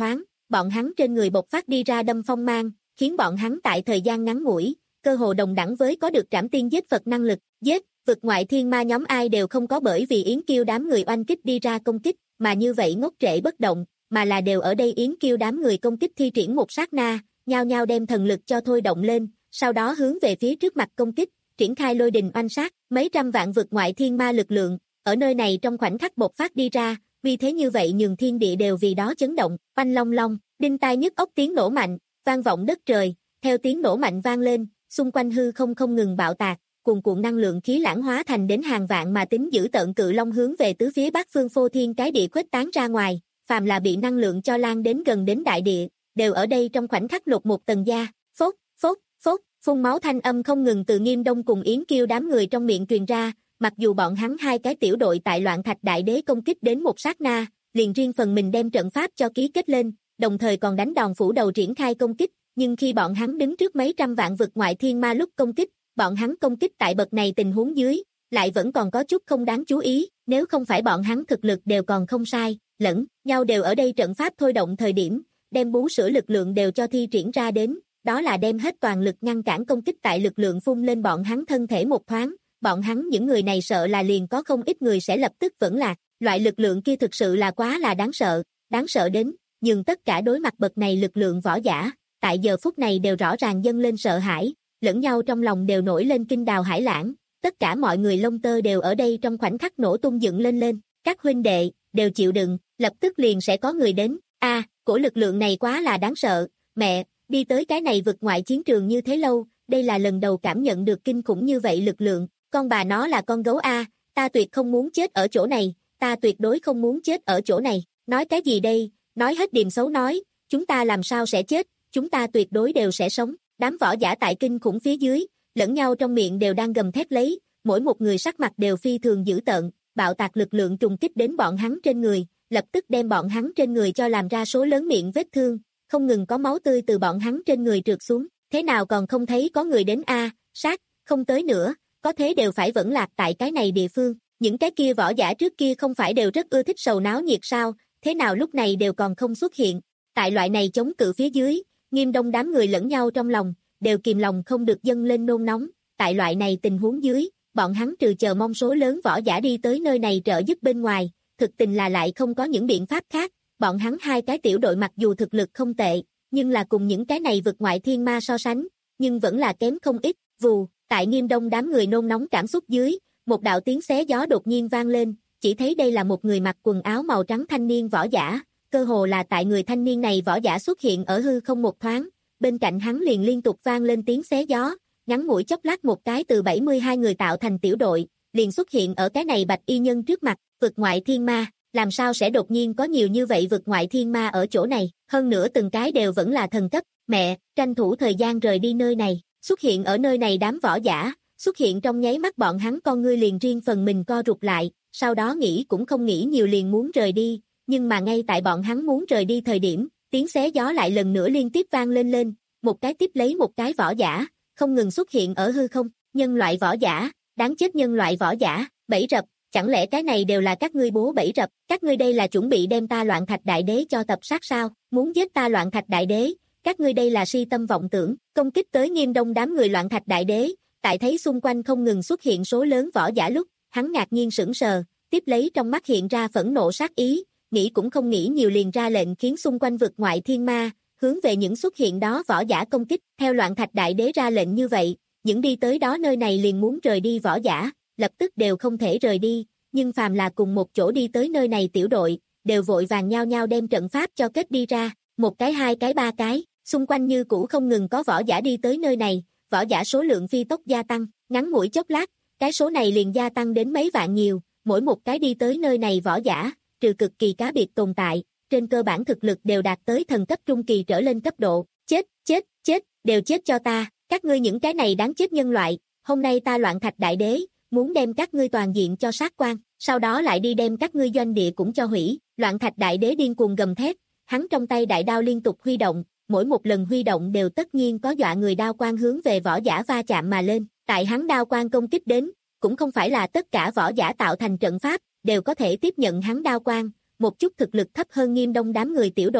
bọn hắn trên người bộc phát đi ra đâm phong mang, khiến bọn hắn tại thời gian ngắn ngủi, cơ hồ đồng đẳng với có được trảm tiên giết Phật năng lực, giết, vực ngoại thiên ma nhóm ai đều không có bởi vì Yến Kiêu đám người oanh kích đi ra công kích, mà như vậy ngốc trệ bất động, mà là đều ở đây Yến Kiêu đám người công kích thi triển một sát na, nhao nhao đem thần lực cho thôi động lên, sau đó hướng về phía trước mặt công kích, triển khai lôi đình oanh sát, mấy trăm vạn vực ngoại thiên ma lực lượng, ở nơi này trong khoảnh khắc bộc phát đi ra, vì thế như vậy nhường thiên địa đều vì đó chấn động, oanh long long, đinh tai nhức óc tiếng nổ mạnh, vang vọng đất trời, theo tiếng nổ mạnh vang lên, xung quanh hư không không ngừng bạo tạc, cuồn cuộn năng lượng khí lãng hóa thành đến hàng vạn mà tính dữ tợn cự long hướng về tứ phía bát phương phô thiên cái địa khuếch tán ra ngoài, phàm là bị năng lượng cho lan đến gần đến đại địa, đều ở đây trong khoảnh khắc lột một tầng da, phốt, phốt, phốt, phun máu thanh âm không ngừng từ Nghiêm Đông cùng Yến Kiêu đám người trong miệng truyền ra, mặc dù bọn hắn hai cái tiểu đội tại Loạn Thạch Đại Đế công kích đến một sát na, liền riêng phần mình đem trận pháp cho ký kết lên, đồng thời còn đánh đòn phủ đầu triển khai công kích, nhưng khi bọn hắn đứng trước mấy trăm vạn vực ngoại thiên ma lúc công kích, bọn hắn công kích tại bậc này tình huống dưới, lại vẫn còn có chút không đáng chú ý, nếu không phải bọn hắn thực lực đều còn không sai, lẫn nhau đều ở đây trận pháp thôi động thời điểm, đem bú sữa lực lượng đều cho thi triển ra đến, đó là đem hết toàn lực ngăn cản công kích tại lực lượng phun lên bọn hắn thân thể một thoáng, bọn hắn những người này sợ là liền có không ít người sẽ lập tức vẫn lạc, loại lực lượng kia thực sự là quá là đáng sợ, đáng sợ đến, nhưng tất cả đối mặt bậc này lực lượng võ giả, tại giờ phút này đều rõ ràng dâng lên sợ hãi, lẫn nhau trong lòng đều nổi lên kinh đào hải lãng, tất cả mọi người lông tơ đều ở đây trong khoảnh khắc nổ tung dựng lên lên, các huynh đệ, đều chịu đựng, lập tức liền sẽ có người đến, a à, cổ lực lượng này quá là đáng sợ, mẹ, đi tới cái này vực ngoại chiến trường như thế lâu, đây là lần đầu cảm nhận được kinh khủng như vậy lực lượng, con bà nó là con gấu a, ta tuyệt không muốn chết ở chỗ này, ta tuyệt đối không muốn chết ở chỗ này, nói cái gì đây, nói hết điềm xấu nói, chúng ta làm sao sẽ chết, chúng ta tuyệt đối đều sẽ sống, đám võ giả tại kinh khủng phía dưới, lẫn nhau trong miệng đều đang gầm thét lấy, mỗi một người sắc mặt đều phi thường dữ tợn, bạo tạc lực lượng trùng kích đến bọn hắn trên người, lập tức đem bọn hắn trên người cho làm ra số lớn miệng vết thương, không ngừng có máu tươi từ bọn hắn trên người trượt xuống, thế nào còn không thấy có người đến a, sát, không tới nữa, có thế đều phải vẫn lạc tại cái này địa phương, những cái kia võ giả trước kia không phải đều rất ưa thích sầu náo nhiệt sao, thế nào lúc này đều còn không xuất hiện, tại loại này chống cự phía dưới, Nghiêm Đông đám người lẫn nhau trong lòng, đều kìm lòng không được dâng lên nôn nóng, tại loại này tình huống dưới, bọn hắn trừ chờ mong số lớn võ giả đi tới nơi này trợ giúp bên ngoài, thực tình là lại không có những biện pháp khác, bọn hắn hai cái tiểu đội mặc dù thực lực không tệ, nhưng là cùng những cái này vực ngoại thiên ma so sánh, nhưng vẫn là kém không ít, vù, tại Nghiêm Đông đám người nôn nóng cảm xúc dưới, một đạo tiếng xé gió đột nhiên vang lên, chỉ thấy đây là một người mặc quần áo màu trắng thanh niên võ giả, cơ hồ là tại người thanh niên này võ giả xuất hiện ở hư không một thoáng, bên cạnh hắn liền liên tục vang lên tiếng xé gió, ngắn ngủi chốc lát một cái từ bảy mươi hai người tạo thành tiểu đội, liền xuất hiện ở cái này bạch y nhân trước mặt, vực ngoại thiên ma, làm sao sẽ đột nhiên có nhiều như vậy vực ngoại thiên ma ở chỗ này, hơn nữa từng cái đều vẫn là thần cấp, mẹ, tranh thủ thời gian rời đi nơi này, xuất hiện ở nơi này đám võ giả, xuất hiện trong nháy mắt bọn hắn con ngươi liền riêng phần mình co rụt lại, sau đó nghĩ cũng không nghĩ nhiều liền muốn rời đi, nhưng mà ngay tại bọn hắn muốn rời đi thời điểm, tiếng xé gió lại lần nữa liên tiếp vang lên lên, một cái tiếp lấy một cái võ giả, không ngừng xuất hiện ở hư không, nhân loại võ giả, đáng chết nhân loại võ giả, bẫy rập, chẳng lẽ cái này đều là các ngươi bố bẫy rập, các ngươi đây là chuẩn bị đem ta Loạn Thạch Đại Đế cho tập sát sao, muốn giết ta Loạn Thạch Đại Đế, các ngươi đây là si tâm vọng tưởng, công kích tới Nghiêm Đông đám người Loạn Thạch Đại Đế, tại thấy xung quanh không ngừng xuất hiện số lớn võ giả lúc, hắn ngạc nhiên sững sờ, tiếp lấy trong mắt hiện ra phẫn nộ sát ý, nghĩ cũng không nghĩ nhiều liền ra lệnh khiến xung quanh vực ngoại thiên ma, hướng về những xuất hiện đó võ giả công kích, theo Loạn Thạch Đại Đế ra lệnh như vậy, những đi tới đó nơi này liền muốn rời đi võ giả, lập tức đều không thể rời đi, nhưng phàm là cùng một chỗ đi tới nơi này tiểu đội, đều vội vàng nhau nhau đem trận pháp cho kết đi ra, một cái hai cái ba cái, xung quanh như cũ không ngừng có võ giả đi tới nơi này, võ giả số lượng phi tốc gia tăng, ngắn ngủi chốc lát, cái số này liền gia tăng đến mấy vạn nhiều, mỗi một cái đi tới nơi này võ giả, trừ cực kỳ cá biệt tồn tại, trên cơ bản thực lực đều đạt tới thần cấp trung kỳ trở lên cấp độ, chết, chết, chết, đều chết cho ta, các ngươi những cái này đáng chết nhân loại, hôm nay ta Loạn Thạch Đại Đế, muốn đem các ngươi toàn diện cho sát quan, sau đó lại đi đem các ngươi doanh địa cũng cho hủy, Loạn Thạch Đại Đế điên cuồng gầm thét, hắn trong tay đại đao liên tục huy động, mỗi một lần huy động đều tất nhiên có dọa người đao quang hướng về võ giả va chạm mà lên, tại hắn đao quang công kích đến, cũng không phải là tất cả võ giả tạo thành trận pháp, đều có thể tiếp nhận hắn đao quang, một chút thực lực thấp hơn Nghiêm Đông đám người tiểu đội,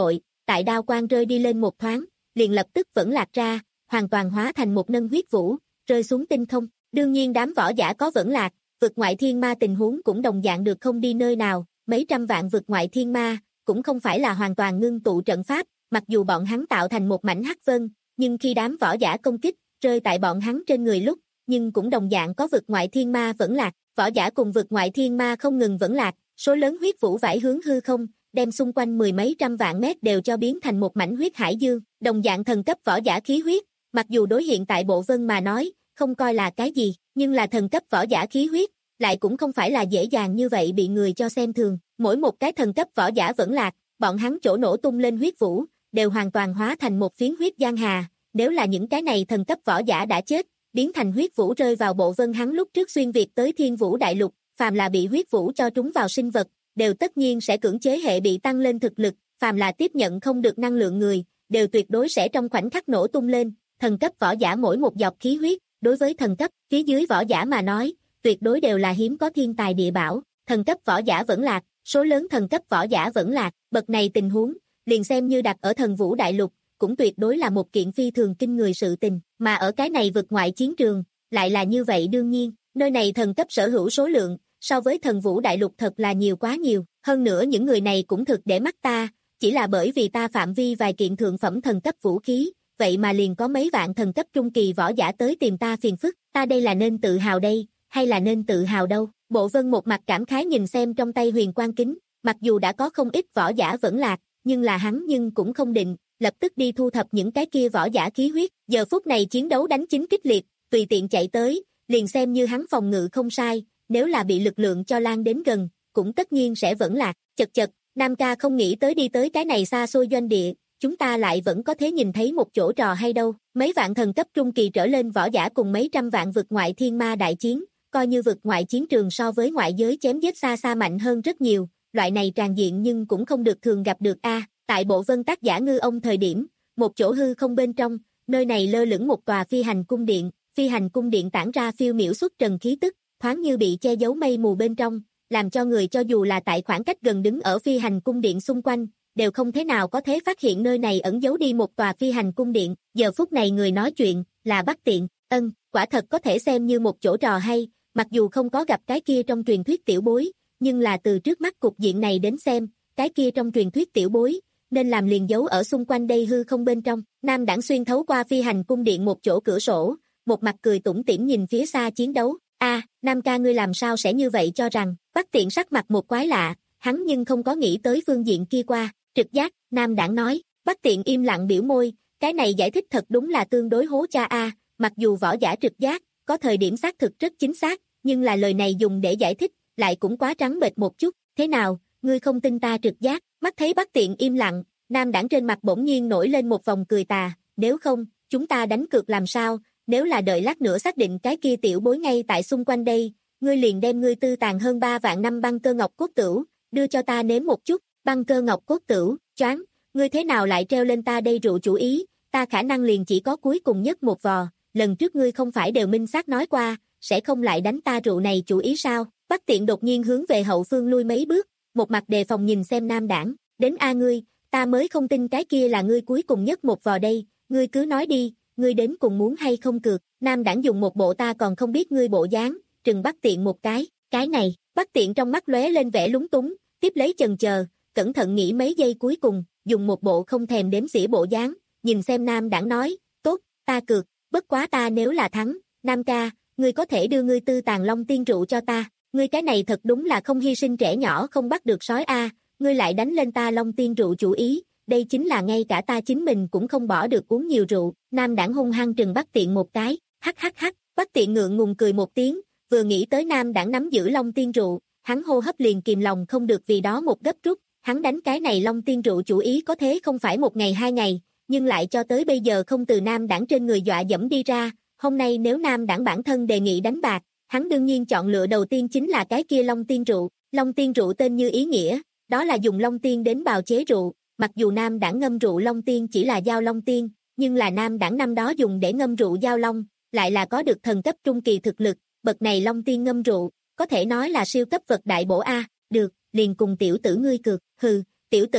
tại đao quang rơi đi lên một thoáng, liền lập tức vẫn lạc ra, hoàn toàn hóa thành một nâng huyết vũ, rơi xuống tinh không. Đương nhiên đám võ giả có vẫn lạc, vực ngoại thiên ma tình huống cũng đồng dạng được không đi nơi nào, mấy trăm vạn vực ngoại thiên ma, cũng không phải là hoàn toàn ngưng tụ trận pháp, mặc dù bọn hắn tạo thành một mảnh hắc vân, nhưng khi đám võ giả công kích, rơi tại bọn hắn trên người lúc, nhưng cũng đồng dạng có vực ngoại thiên ma vẫn lạc, võ giả cùng vực ngoại thiên ma không ngừng vẫn lạc, số lớn huyết vũ vãi hướng hư không, đem xung quanh mười mấy trăm vạn mét đều cho biến thành một mảnh huyết hải dương, đồng dạng thần cấp võ giả khí huyết, mặc dù đối hiện tại bộ vân mà nói, không coi là cái gì, nhưng là thần cấp võ giả khí huyết, lại cũng không phải là dễ dàng như vậy bị người cho xem thường, mỗi một cái thần cấp võ giả vẫn lạc, bọn hắn chỗ nổ tung lên huyết vũ, đều hoàn toàn hóa thành một phiến huyết giang hà, nếu là những cái này thần cấp võ giả đã chết, biến thành huyết vũ rơi vào bộ vân hắn lúc trước xuyên việt tới Thiên Vũ Đại Lục, phàm là bị huyết vũ cho trúng vào sinh vật, đều tất nhiên sẽ cưỡng chế hệ bị tăng lên thực lực, phàm là tiếp nhận không được năng lượng người, đều tuyệt đối sẽ trong khoảnh khắc nổ tung lên, thần cấp võ giả mỗi một dọc khí huyết, đối với thần cấp phía dưới võ giả mà nói, tuyệt đối đều là hiếm có thiên tài địa bảo, thần cấp võ giả vẫn lạc, số lớn thần cấp võ giả vẫn lạc, bậc này tình huống, liền xem như đặt ở Thần Vũ Đại Lục, cũng tuyệt đối là một kiện phi thường kinh người sự tình, mà ở cái này vực ngoại chiến trường, lại là như vậy đương nhiên, nơi này thần cấp sở hữu số lượng, so với Thần Vũ Đại Lục thật là nhiều quá nhiều, hơn nữa những người này cũng thực để mắt ta, chỉ là bởi vì ta phạm vi vài kiện thượng phẩm thần cấp vũ khí, vậy mà liền có mấy vạn thần cấp trung kỳ võ giả tới tìm ta phiền phức, ta đây là nên tự hào đây, hay là nên tự hào đâu, Bộ Vân một mặt cảm khái nhìn xem trong tay huyền quang kính, mặc dù đã có không ít võ giả vẫn lạc, nhưng là hắn nhưng cũng không định, lập tức đi thu thập những cái kia võ giả khí huyết, giờ phút này chiến đấu đánh chính kích liệt, tùy tiện chạy tới, liền xem như hắn phòng ngự không sai, nếu là bị lực lượng cho lan đến gần, cũng tất nhiên sẽ vẫn lạc, chật chật, Nam ca không nghĩ tới đi tới cái này xa xôi doanh địa, chúng ta lại vẫn có thể nhìn thấy một chỗ trò hay đâu, mấy vạn thần cấp trung kỳ trở lên võ giả cùng mấy trăm vạn vực ngoại thiên ma đại chiến, coi như vực ngoại chiến trường so với ngoại giới chém giết xa xa mạnh hơn rất nhiều, loại này tràn diện nhưng cũng không được thường gặp được a. Tại Bộ Vân tác giả ngư ông thời điểm, một chỗ hư không bên trong, nơi này lơ lửng một tòa phi hành cung điện, phi hành cung điện tản ra phiêu miểu xuất trần khí tức, thoáng như bị che giấu mây mù bên trong, làm cho người cho dù là tại khoảng cách gần đứng ở phi hành cung điện xung quanh, đều không thế nào có thể phát hiện nơi này ẩn giấu đi một tòa phi hành cung điện. Giờ phút này người nói chuyện là Bắc Tiện, ân, quả thật có thể xem như một chỗ trò hay, mặc dù không có gặp cái kia trong truyền thuyết tiểu bối, nhưng là từ trước mắt cục diện này đến xem, cái kia trong truyền thuyết tiểu bối, nên làm liền giấu ở xung quanh đây hư không bên trong. Nam Đẳng xuyên thấu qua phi hành cung điện một chỗ cửa sổ, một mặt cười tủm tỉm nhìn phía xa chiến đấu. A, Nam ca ngươi làm sao sẽ như vậy cho rằng? Bắc Tiện sắc mặt một quái lạ, hắn nhưng không có nghĩ tới phương diện kia qua. Trực giác, Nam Đẳng nói. Bắc Tiện im lặng biểu môi, cái này giải thích thật đúng là tương đối hố cha a. Mặc dù võ giả trực giác có thời điểm xác thực rất chính xác, nhưng là lời này dùng để giải thích lại cũng quá trắng bệch một chút. Thế nào, ngươi không tin ta trực giác? Mắt thấy Bắc Tiện im lặng, Nam Đẳng trên mặt bỗng nhiên nổi lên một vòng cười tà, nếu không, chúng ta đánh cược làm sao, nếu là đợi lát nữa xác định cái kia tiểu bối ngay tại xung quanh đây, ngươi liền đem ngươi tư tàn hơn ba vạn năm băng cơ ngọc cốt tửu, đưa cho ta nếm một chút. Băng cơ ngọc cốt tửu, choáng, ngươi thế nào lại treo lên ta đây rượu chủ ý, ta khả năng liền chỉ có cuối cùng nhất một vò, lần trước ngươi không phải đều minh xác nói qua, sẽ không lại đánh ta rượu này chủ ý sao? Bắc Tiện đột nhiên hướng về hậu phương lui mấy bước, một mặt đề phòng nhìn xem Nam Đẳng, đến a ngươi, ta mới không tin cái kia là ngươi cuối cùng nhất một vò đây, ngươi cứ nói đi, ngươi đến cùng muốn hay không cược. Nam Đẳng dùng một bộ ta còn không biết ngươi bộ dáng, trừng Bắc Tiện một cái, cái này, Bắc Tiện trong mắt lóe lên vẻ lúng túng, tiếp lấy chần chờ, cẩn thận nghĩ mấy giây cuối cùng, dùng một bộ không thèm đếm xỉa bộ dáng, nhìn xem Nam Đẳng nói, tốt, ta cược, bất quá ta nếu là thắng, Nam ca, ngươi có thể đưa ngươi tư tàn long tiên rượu cho ta, ngươi cái này thật đúng là không hy sinh trẻ nhỏ không bắt được sói a, ngươi lại đánh lên ta long tiên rượu chủ ý, đây chính là ngay cả ta chính mình cũng không bỏ được uống nhiều rượu. Nam Đẳng hung hăng trừng Bắc Tiện một cái, hắc hắc hắc, Bắc Tiện ngượng ngùng cười một tiếng, vừa nghĩ tới Nam Đẳng nắm giữ long tiên rượu, hắn hô hấp liền kìm lòng không được vì đó một gấp rút, hắn đánh cái này long tiên rượu chủ ý có thế không phải một ngày hai ngày, nhưng lại cho tới bây giờ không từ Nam Đẳng trên người dọa dẫm đi ra, hôm nay nếu Nam Đẳng bản thân đề nghị đánh bạc, hắn đương nhiên chọn lựa đầu tiên chính là cái kia long tiên rượu. Long tiên rượu tên như ý nghĩa, đó là dùng long tiên đến bào chế rượu, mặc dù Nam Đẳng ngâm rượu long tiên chỉ là dao long tiên, nhưng là Nam Đẳng năm đó dùng để ngâm rượu dao long, lại là có được thần cấp trung kỳ thực lực, bậc này long tiên ngâm rượu, có thể nói là siêu cấp vật đại bổ a, được, liền cùng tiểu tử ngươi cược, hừ, tiểu tử,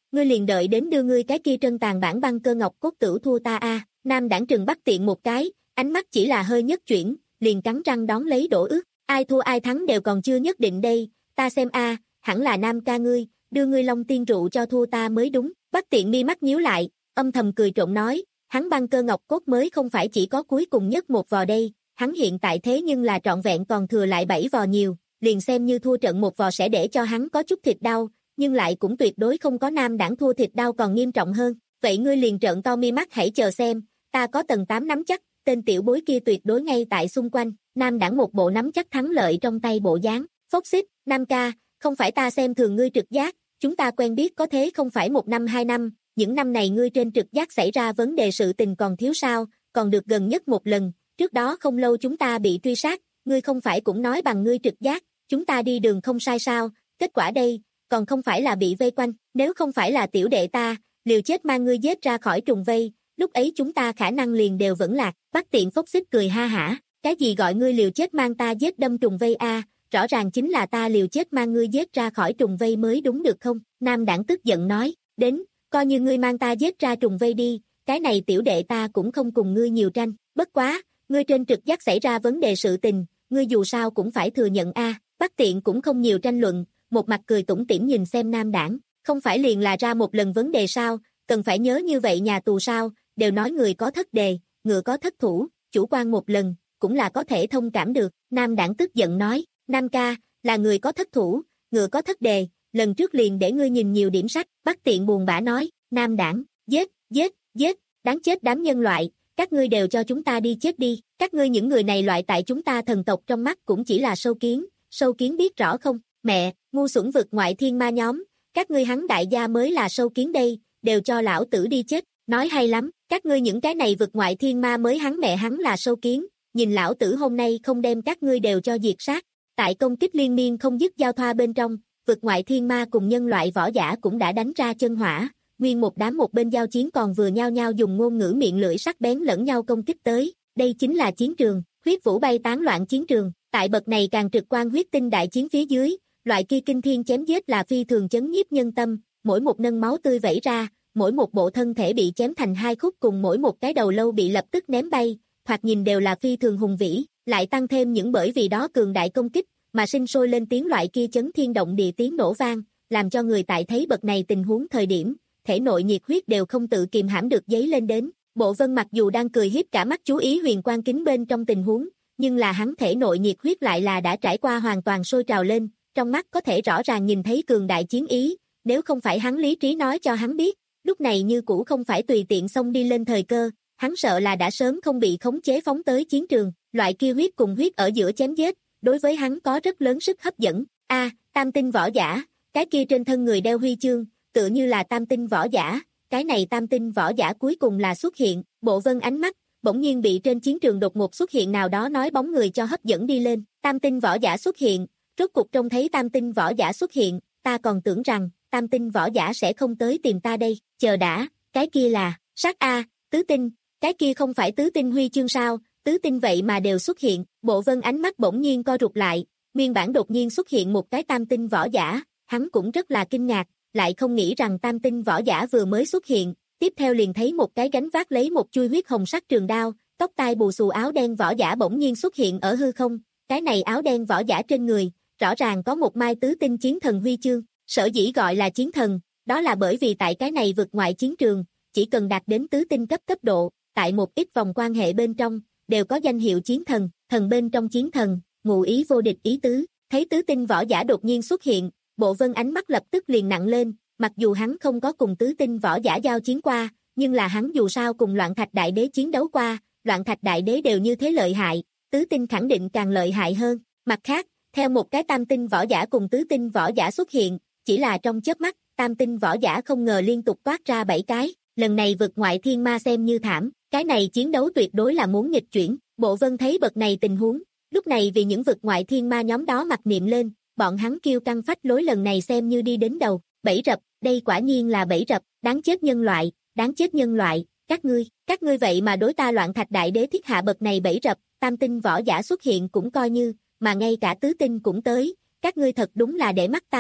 ngươi liền đợi đến đưa ngươi cái kia trân tàn bản băng cơ ngọc cốt tử thua ta a. Nam Đảng trừng Bắc Tiện một cái, ánh mắt chỉ là hơi nhất chuyển, liền cắn răng đón lấy đổ ước, ai thua ai thắng đều còn chưa nhất định đây, ta xem a, hẳn là Nam ca ngươi, đưa ngươi Long Tiên rượu cho thua ta mới đúng. Bắc Tiện mi mắt nhíu lại, âm thầm cười trộn nói, hắn băng cơ ngọc cốt mới không phải chỉ có cuối cùng nhất một vò đây, hắn hiện tại thế nhưng là trọn vẹn còn thừa lại bảy vò nhiều, liền xem như thua trận một vò sẽ để cho hắn có chút thịt đau, nhưng lại cũng tuyệt đối không có Nam Đảng thua thịt đau còn nghiêm trọng hơn. Vậy ngươi liền trợn to mi mắt hãy chờ xem, ta có tầng tám nắm chắc, tên tiểu bối kia tuyệt đối ngay tại xung quanh. Nam Đảng một bộ nắm chắc thắng lợi trong tay bộ dáng, phốc xích, Nam ca, không phải ta xem thường ngươi trực giác, chúng ta quen biết có thế không phải một năm hai năm, những năm này ngươi trên trực giác xảy ra vấn đề sự tình còn thiếu sao, còn được gần nhất một lần, trước đó không lâu chúng ta bị truy sát, ngươi không phải cũng nói bằng ngươi trực giác, chúng ta đi đường không sai sao, kết quả đây, còn không phải là bị vây quanh, nếu không phải là tiểu đệ ta, liều chết mang ngươi giết ra khỏi trùng vây, lúc ấy chúng ta khả năng liền đều vẫn lạc. Bắc Tiện phốc xích cười ha hả, cái gì gọi ngươi liều chết mang ta giết đâm trùng vây a, rõ ràng chính là ta liều chết mang ngươi giết ra khỏi trùng vây mới đúng được không? Nam Đảng tức giận nói, đến, coi như ngươi mang ta giết ra trùng vây đi, cái này tiểu đệ ta cũng không cùng ngươi nhiều tranh, bất quá, ngươi trên trực giác xảy ra vấn đề sự tình, ngươi dù sao cũng phải thừa nhận a. Bắc Tiện cũng không nhiều tranh luận, một mặt cười tủm tỉm nhìn xem Nam Đảng, không phải liền là ra một lần vấn đề sao, cần phải nhớ như vậy nhà tù sao, đều nói người có thất đề, ngựa có thất thủ, chủ quan một lần, cũng là có thể thông cảm được. Nam Đảng tức giận nói, Nam ca, là người có thất thủ, ngựa có thất đề, lần trước liền để ngươi nhìn nhiều điểm sách. Bắc Tiện buồn bã nói, Nam Đảng, giết, giết, giết, đáng chết đám nhân loại, các ngươi đều cho chúng ta đi chết đi, các ngươi những người này loại tại chúng ta thần tộc trong mắt cũng chỉ là sâu kiến, sâu kiến biết rõ không, mẹ, ngu xuẩn vực ngoại thiên ma nhóm, các ngươi hắn đại gia mới là sâu kiến đây, đều cho lão tử đi chết, nói hay lắm, các ngươi những cái này vực ngoại thiên ma mới hắn mẹ hắn là sâu kiến, nhìn lão tử hôm nay không đem các ngươi đều cho diệt sát. Tại công kích liên miên không dứt giao thoa bên trong, vực ngoại thiên ma cùng nhân loại võ giả cũng đã đánh ra chân hỏa, nguyên một đám một bên giao chiến còn vừa nhau nhau dùng ngôn ngữ miệng lưỡi sắc bén lẫn nhau công kích tới, đây chính là chiến trường, huyết vũ bay tán loạn chiến trường, tại bậc này càng trực quan huyết tinh đại chiến phía dưới, loại kia kinh thiên chém giết là phi thường chấn nhiếp nhân tâm, mỗi một nâng máu tươi vẩy ra, mỗi một bộ thân thể bị chém thành hai khúc cùng mỗi một cái đầu lâu bị lập tức ném bay, thoạt nhìn đều là phi thường hùng vĩ, lại tăng thêm những bởi vì đó cường đại công kích, mà sinh sôi lên tiếng loại kia chấn thiên động địa tiếng nổ vang, làm cho người tại thấy bậc này tình huống thời điểm, thể nội nhiệt huyết đều không tự kiềm hãm được dấy lên đến. Bộ Vân mặc dù đang cười hiếp cả mắt chú ý huyền quang kính bên trong tình huống, nhưng là hắn thể nội nhiệt huyết lại là đã trải qua hoàn toàn sôi trào lên, trong mắt có thể rõ ràng nhìn thấy cường đại chiến ý, nếu không phải hắn lý trí nói cho hắn biết, lúc này như cũ không phải tùy tiện xông đi lên thời cơ, hắn sợ là đã sớm không bị khống chế phóng tới chiến trường, loại kia huyết cùng huyết ở giữa chém giết, đối với hắn có rất lớn sức hấp dẫn. A, à, tam tinh võ giả, cái kia trên thân người đeo huy chương, tựa như là tam tinh võ giả, cái này tam tinh võ giả cuối cùng là xuất hiện, Bộ Vân ánh mắt bỗng nhiên bị trên chiến trường đột ngột xuất hiện nào đó nói bóng người cho hấp dẫn đi lên, tam tinh võ giả xuất hiện, rốt cục trông thấy tam tinh võ giả xuất hiện, ta còn tưởng rằng tam tinh võ giả sẽ không tới tìm ta đây, chờ đã, cái kia là, sát A, tứ tinh, cái kia không phải tứ tinh huy chương sao, tứ tinh vậy mà đều xuất hiện, Bộ Vân ánh mắt bỗng nhiên co rụt lại, nguyên bản đột nhiên xuất hiện một cái tam tinh võ giả, hắn cũng rất là kinh ngạc, lại không nghĩ rằng tam tinh võ giả vừa mới xuất hiện, tiếp theo liền thấy một cái gánh vác lấy một chuôi huyết hồng sắc trường đao, tóc tai bù xù áo đen võ giả bỗng nhiên xuất hiện ở hư không, cái này áo đen võ giả trên người, rõ ràng có một mai tứ tinh chiến thần huy chương, sở dĩ gọi là chiến thần, đó là bởi vì tại cái này vượt ngoại chiến trường, chỉ cần đạt đến tứ tinh cấp cấp độ, tại một ít vòng quan hệ bên trong, đều có danh hiệu chiến thần, thần bên trong chiến thần, ngụ ý vô địch ý tứ, thấy tứ tinh võ giả đột nhiên xuất hiện, Bộ Vân ánh mắt lập tức liền nặng lên, mặc dù hắn không có cùng tứ tinh võ giả giao chiến qua, nhưng là hắn dù sao cùng Loạn Thạch Đại Đế chiến đấu qua, Loạn Thạch Đại Đế đều như thế lợi hại, tứ tinh khẳng định càng lợi hại hơn. Mặt khác, theo một cái tam tinh võ giả cùng tứ tinh võ giả xuất hiện, chỉ là trong chớp mắt, tam tinh võ giả không ngờ liên tục toát ra bảy cái, lần này vực ngoại thiên ma xem như thảm, cái này chiến đấu tuyệt đối là muốn nghịch chuyển. Bộ Vân thấy bậc này tình huống, lúc này vì những vực ngoại thiên ma nhóm đó mặc niệm lên, bọn hắn kêu căng phách lối lần này xem như đi đến đầu, bẫy rập, đây quả nhiên là bẫy rập, đáng chết nhân loại, đáng chết nhân loại, các ngươi, các ngươi vậy mà đối ta Loạn Thạch Đại Đế thiết hạ bậc này bẫy rập, tam tinh võ giả xuất hiện cũng coi như, mà ngay cả tứ tinh cũng tới, các ngươi thật đúng là để mắt ta à,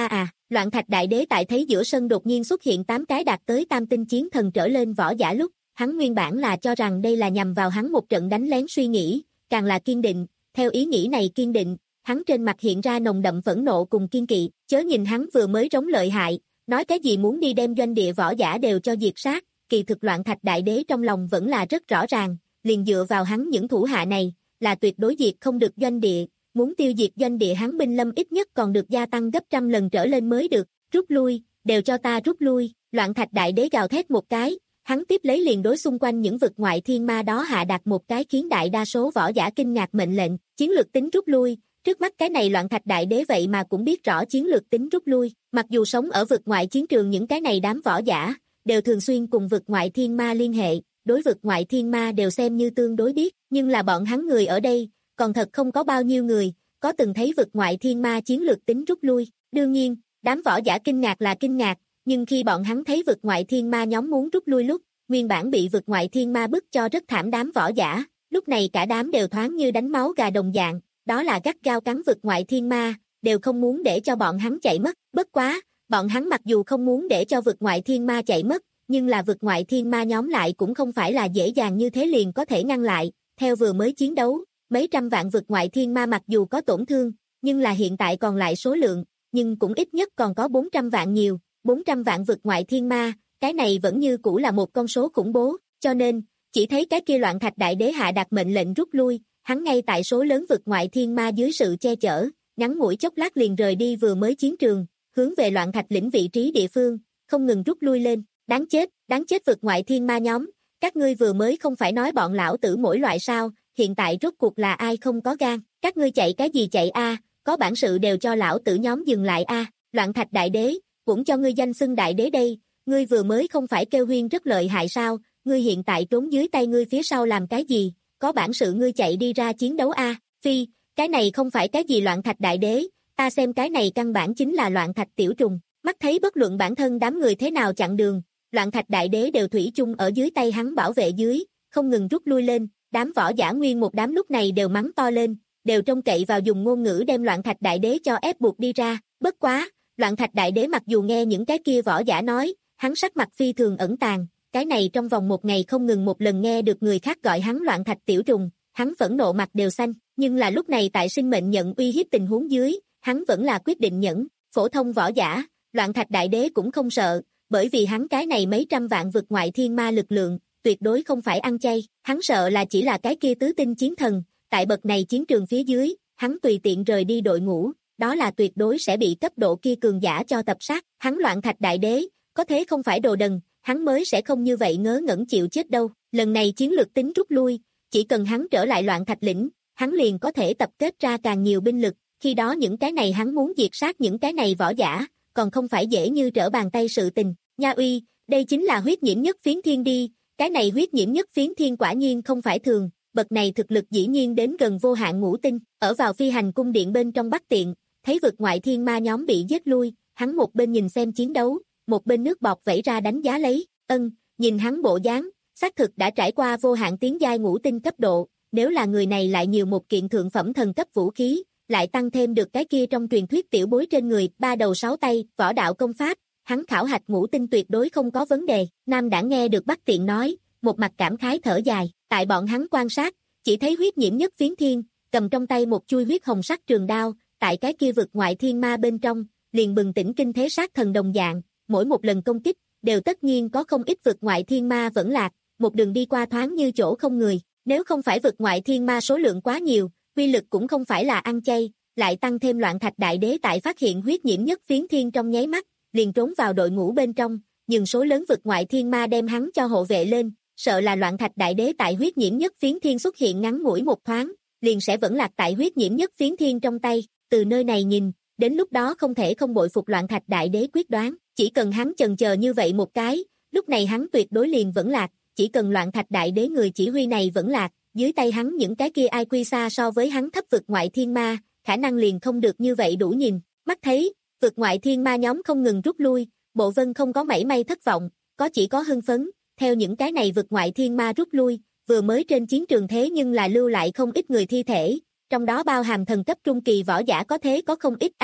Loạn Thạch Đại Đế tại thấy giữa sân đột nhiên xuất hiện tám cái đạt tới tam tinh chiến thần trở lên võ giả lúc, hắn nguyên bản là cho rằng đây là nhằm vào hắn một trận đánh lén suy nghĩ, càng là kiên định, theo ý nghĩ này kiên định, hắn trên mặt hiện ra nồng đậm phẫn nộ cùng kiên kỵ, chớ nhìn hắn vừa mới rống lợi hại, nói cái gì muốn đi đem doanh địa võ giả đều cho diệt sát, kỳ thực Loạn Thạch Đại Đế trong lòng vẫn là rất rõ ràng, liền dựa vào hắn những thủ hạ này, là tuyệt đối diệt không được doanh địa, muốn tiêu diệt doanh địa hắn binh lâm ít nhất còn được gia tăng gấp trăm lần trở lên mới được, rút lui, đều cho ta rút lui, Loạn Thạch Đại Đế gào thét một cái, hắn tiếp lấy liền đối xung quanh những vực ngoại thiên ma đó hạ đạt một cái khiến đại đa số võ giả kinh ngạc mệnh lệnh, chiến lược tính rút lui, trước mắt cái này Loạn Thạch Đại Đế vậy mà cũng biết rõ chiến lược tính rút lui, mặc dù sống ở vực ngoại chiến trường những cái này đám võ giả, đều thường xuyên cùng vực ngoại thiên ma liên hệ, đối vực ngoại thiên ma đều xem như tương đối biết, nhưng là bọn hắn người ở đây, còn thật không có bao nhiêu người, có từng thấy vực ngoại thiên ma chiến lược tính rút lui, đương nhiên, đám võ giả kinh ngạc là kinh ngạc, nhưng khi bọn hắn thấy vực ngoại thiên ma nhóm muốn rút lui lúc, nguyên bản bị vực ngoại thiên ma bức cho rất thảm đám võ giả, lúc này cả đám đều thoáng như đánh máu gà đồng dạng, đó là gắt gao cắn vực ngoại thiên ma, đều không muốn để cho bọn hắn chạy mất, bất quá, bọn hắn mặc dù không muốn để cho vực ngoại thiên ma chạy mất, nhưng là vực ngoại thiên ma nhóm lại cũng không phải là dễ dàng như thế liền có thể ngăn lại, theo vừa mới chiến đấu, mấy trăm vạn vực ngoại thiên ma mặc dù có tổn thương, nhưng là hiện tại còn lại số lượng, nhưng cũng ít nhất còn có bốn trăm vạn nhiều, bốn trăm vạn vực ngoại thiên ma, cái này vẫn như cũ là một con số khủng bố, cho nên, chỉ thấy cái kia Loạn Thạch Đại Đế hạ đạt mệnh lệnh rút lui, hắn ngay tại số lớn vực ngoại thiên ma dưới sự che chở, ngắn ngủi chốc lát liền rời đi vừa mới chiến trường, hướng về Loạn Thạch lĩnh vị trí địa phương, không ngừng rút lui lên, đáng chết, đáng chết vực ngoại thiên ma nhóm, các ngươi vừa mới không phải nói bọn lão tử mỗi loại sao, hiện tại rốt cuộc là ai không có gan, các ngươi chạy cái gì chạy a, có bản sự đều cho lão tử nhóm dừng lại a, Loạn Thạch Đại Đế, cũng cho ngươi danh xưng đại đế đây, ngươi vừa mới không phải kêu huyên rất lợi hại sao, ngươi hiện tại trốn dưới tay ngươi phía sau làm cái gì, có bản sự ngươi chạy đi ra chiến đấu a, phi, cái này không phải cái gì Loạn Thạch Đại Đế, ta xem cái này căn bản chính là Loạn Thạch tiểu trùng, mắt thấy bất luận bản thân đám người thế nào chặn đường, Loạn Thạch Đại Đế đều thủy chung ở dưới tay hắn bảo vệ dưới, không ngừng rút lui lên, đám võ giả nguyên một đám lúc này đều mắng to lên, đều trông cậy vào dùng ngôn ngữ đem Loạn Thạch Đại Đế cho ép buộc đi ra, bất quá, Loạn Thạch Đại Đế mặc dù nghe những cái kia võ giả nói, hắn sắc mặt phi thường ẩn tàng, cái này trong vòng một ngày không ngừng một lần nghe được người khác gọi hắn Loạn Thạch tiểu trùng, hắn phẫn nộ mặt đều xanh, nhưng là lúc này tại sinh mệnh nhận uy hiếp tình huống dưới, hắn vẫn là quyết định nhẫn, phổ thông võ giả, Loạn Thạch Đại Đế cũng không sợ, bởi vì hắn cái này mấy trăm vạn vực ngoại thiên ma lực lượng, tuyệt đối không phải ăn chay, hắn sợ là chỉ là cái kia tứ tinh chiến thần, tại bậc này chiến trường phía dưới, hắn tùy tiện rời đi đội ngũ, đó là tuyệt đối sẽ bị cấp độ kia cường giả cho tập sát, hắn Loạn Thạch Đại Đế, có thế không phải đồ đần, hắn mới sẽ không như vậy ngớ ngẩn chịu chết đâu, lần này chiến lược tính rút lui, chỉ cần hắn trở lại Loạn Thạch lĩnh, hắn liền có thể tập kết ra càng nhiều binh lực, khi đó những cái này hắn muốn diệt sát những cái này võ giả, còn không phải dễ như trở bàn tay sự tình, Nha uy, đây chính là huyết nhiễm nhất phiến thiên đi, cái này huyết nhiễm nhất phiến thiên quả nhiên không phải thường, bậc này thực lực dĩ nhiên đến gần vô hạn ngũ tinh, ở vào phi hành cung điện bên trong Bắc Tiện, thấy vực ngoại thiên ma nhóm bị giết lui, hắn một bên nhìn xem chiến đấu, một bên nước bọt vẩy ra đánh giá lấy, ân, nhìn hắn bộ dáng, xác thực đã trải qua vô hạn tiến giai ngũ tinh cấp độ, nếu là người này lại nhiều một kiện thượng phẩm thần cấp vũ khí, lại tăng thêm được cái kia trong truyền thuyết tiểu bối trên người, ba đầu sáu tay, võ đạo công pháp, hắn khảo hạch ngũ tinh tuyệt đối không có vấn đề. Nam đã nghe được Bắc Tiện nói, một mặt cảm khái thở dài, tại bọn hắn quan sát, chỉ thấy huyết nhiễm nhất phiến thiên, cầm trong tay một chuôi huyết hồng sắc trường đao, tại cái kia vực ngoại thiên ma bên trong, liền bừng tỉnh kinh thế sát thần đồng dạng, mỗi một lần công kích, đều tất nhiên có không ít vực ngoại thiên ma vẫn lạc, một đường đi qua thoáng như chỗ không người, nếu không phải vực ngoại thiên ma số lượng quá nhiều, uy lực cũng không phải là ăn chay, lại tăng thêm Loạn Thạch Đại Đế tại phát hiện huyết nhiễm nhất phiến thiên trong nháy mắt, liền trốn vào đội ngũ bên trong, nhưng số lớn vực ngoại thiên ma đem hắn cho hộ vệ lên, sợ là Loạn Thạch Đại Đế tại huyết nhiễm nhất phiến thiên xuất hiện ngắn ngủi một thoáng, liền sẽ vẫn lạc tại huyết nhiễm nhất phiến thiên trong tay, từ nơi này nhìn, đến lúc đó không thể không bội phục Loạn Thạch Đại Đế quyết đoán, chỉ cần hắn chần chờ như vậy một cái, lúc này hắn tuyệt đối liền vẫn lạc, chỉ cần Loạn Thạch Đại Đế người chỉ huy này vẫn lạc, dưới tay hắn những cái kia ai quy xa so với hắn thấp vực ngoại thiên ma, khả năng liền không được như vậy đủ nhìn, mắt thấy, vực ngoại thiên ma nhóm không ngừng rút lui, Bộ Vân không có mảy may thất vọng, có chỉ có hưng phấn, theo những cái này vực ngoại thiên ma rút lui, vừa mới trên chiến trường thế nhưng là lưu lại không ít người thi thể, trong đó bao hàm thần cấp trung kỳ võ giả có thế có không ít a,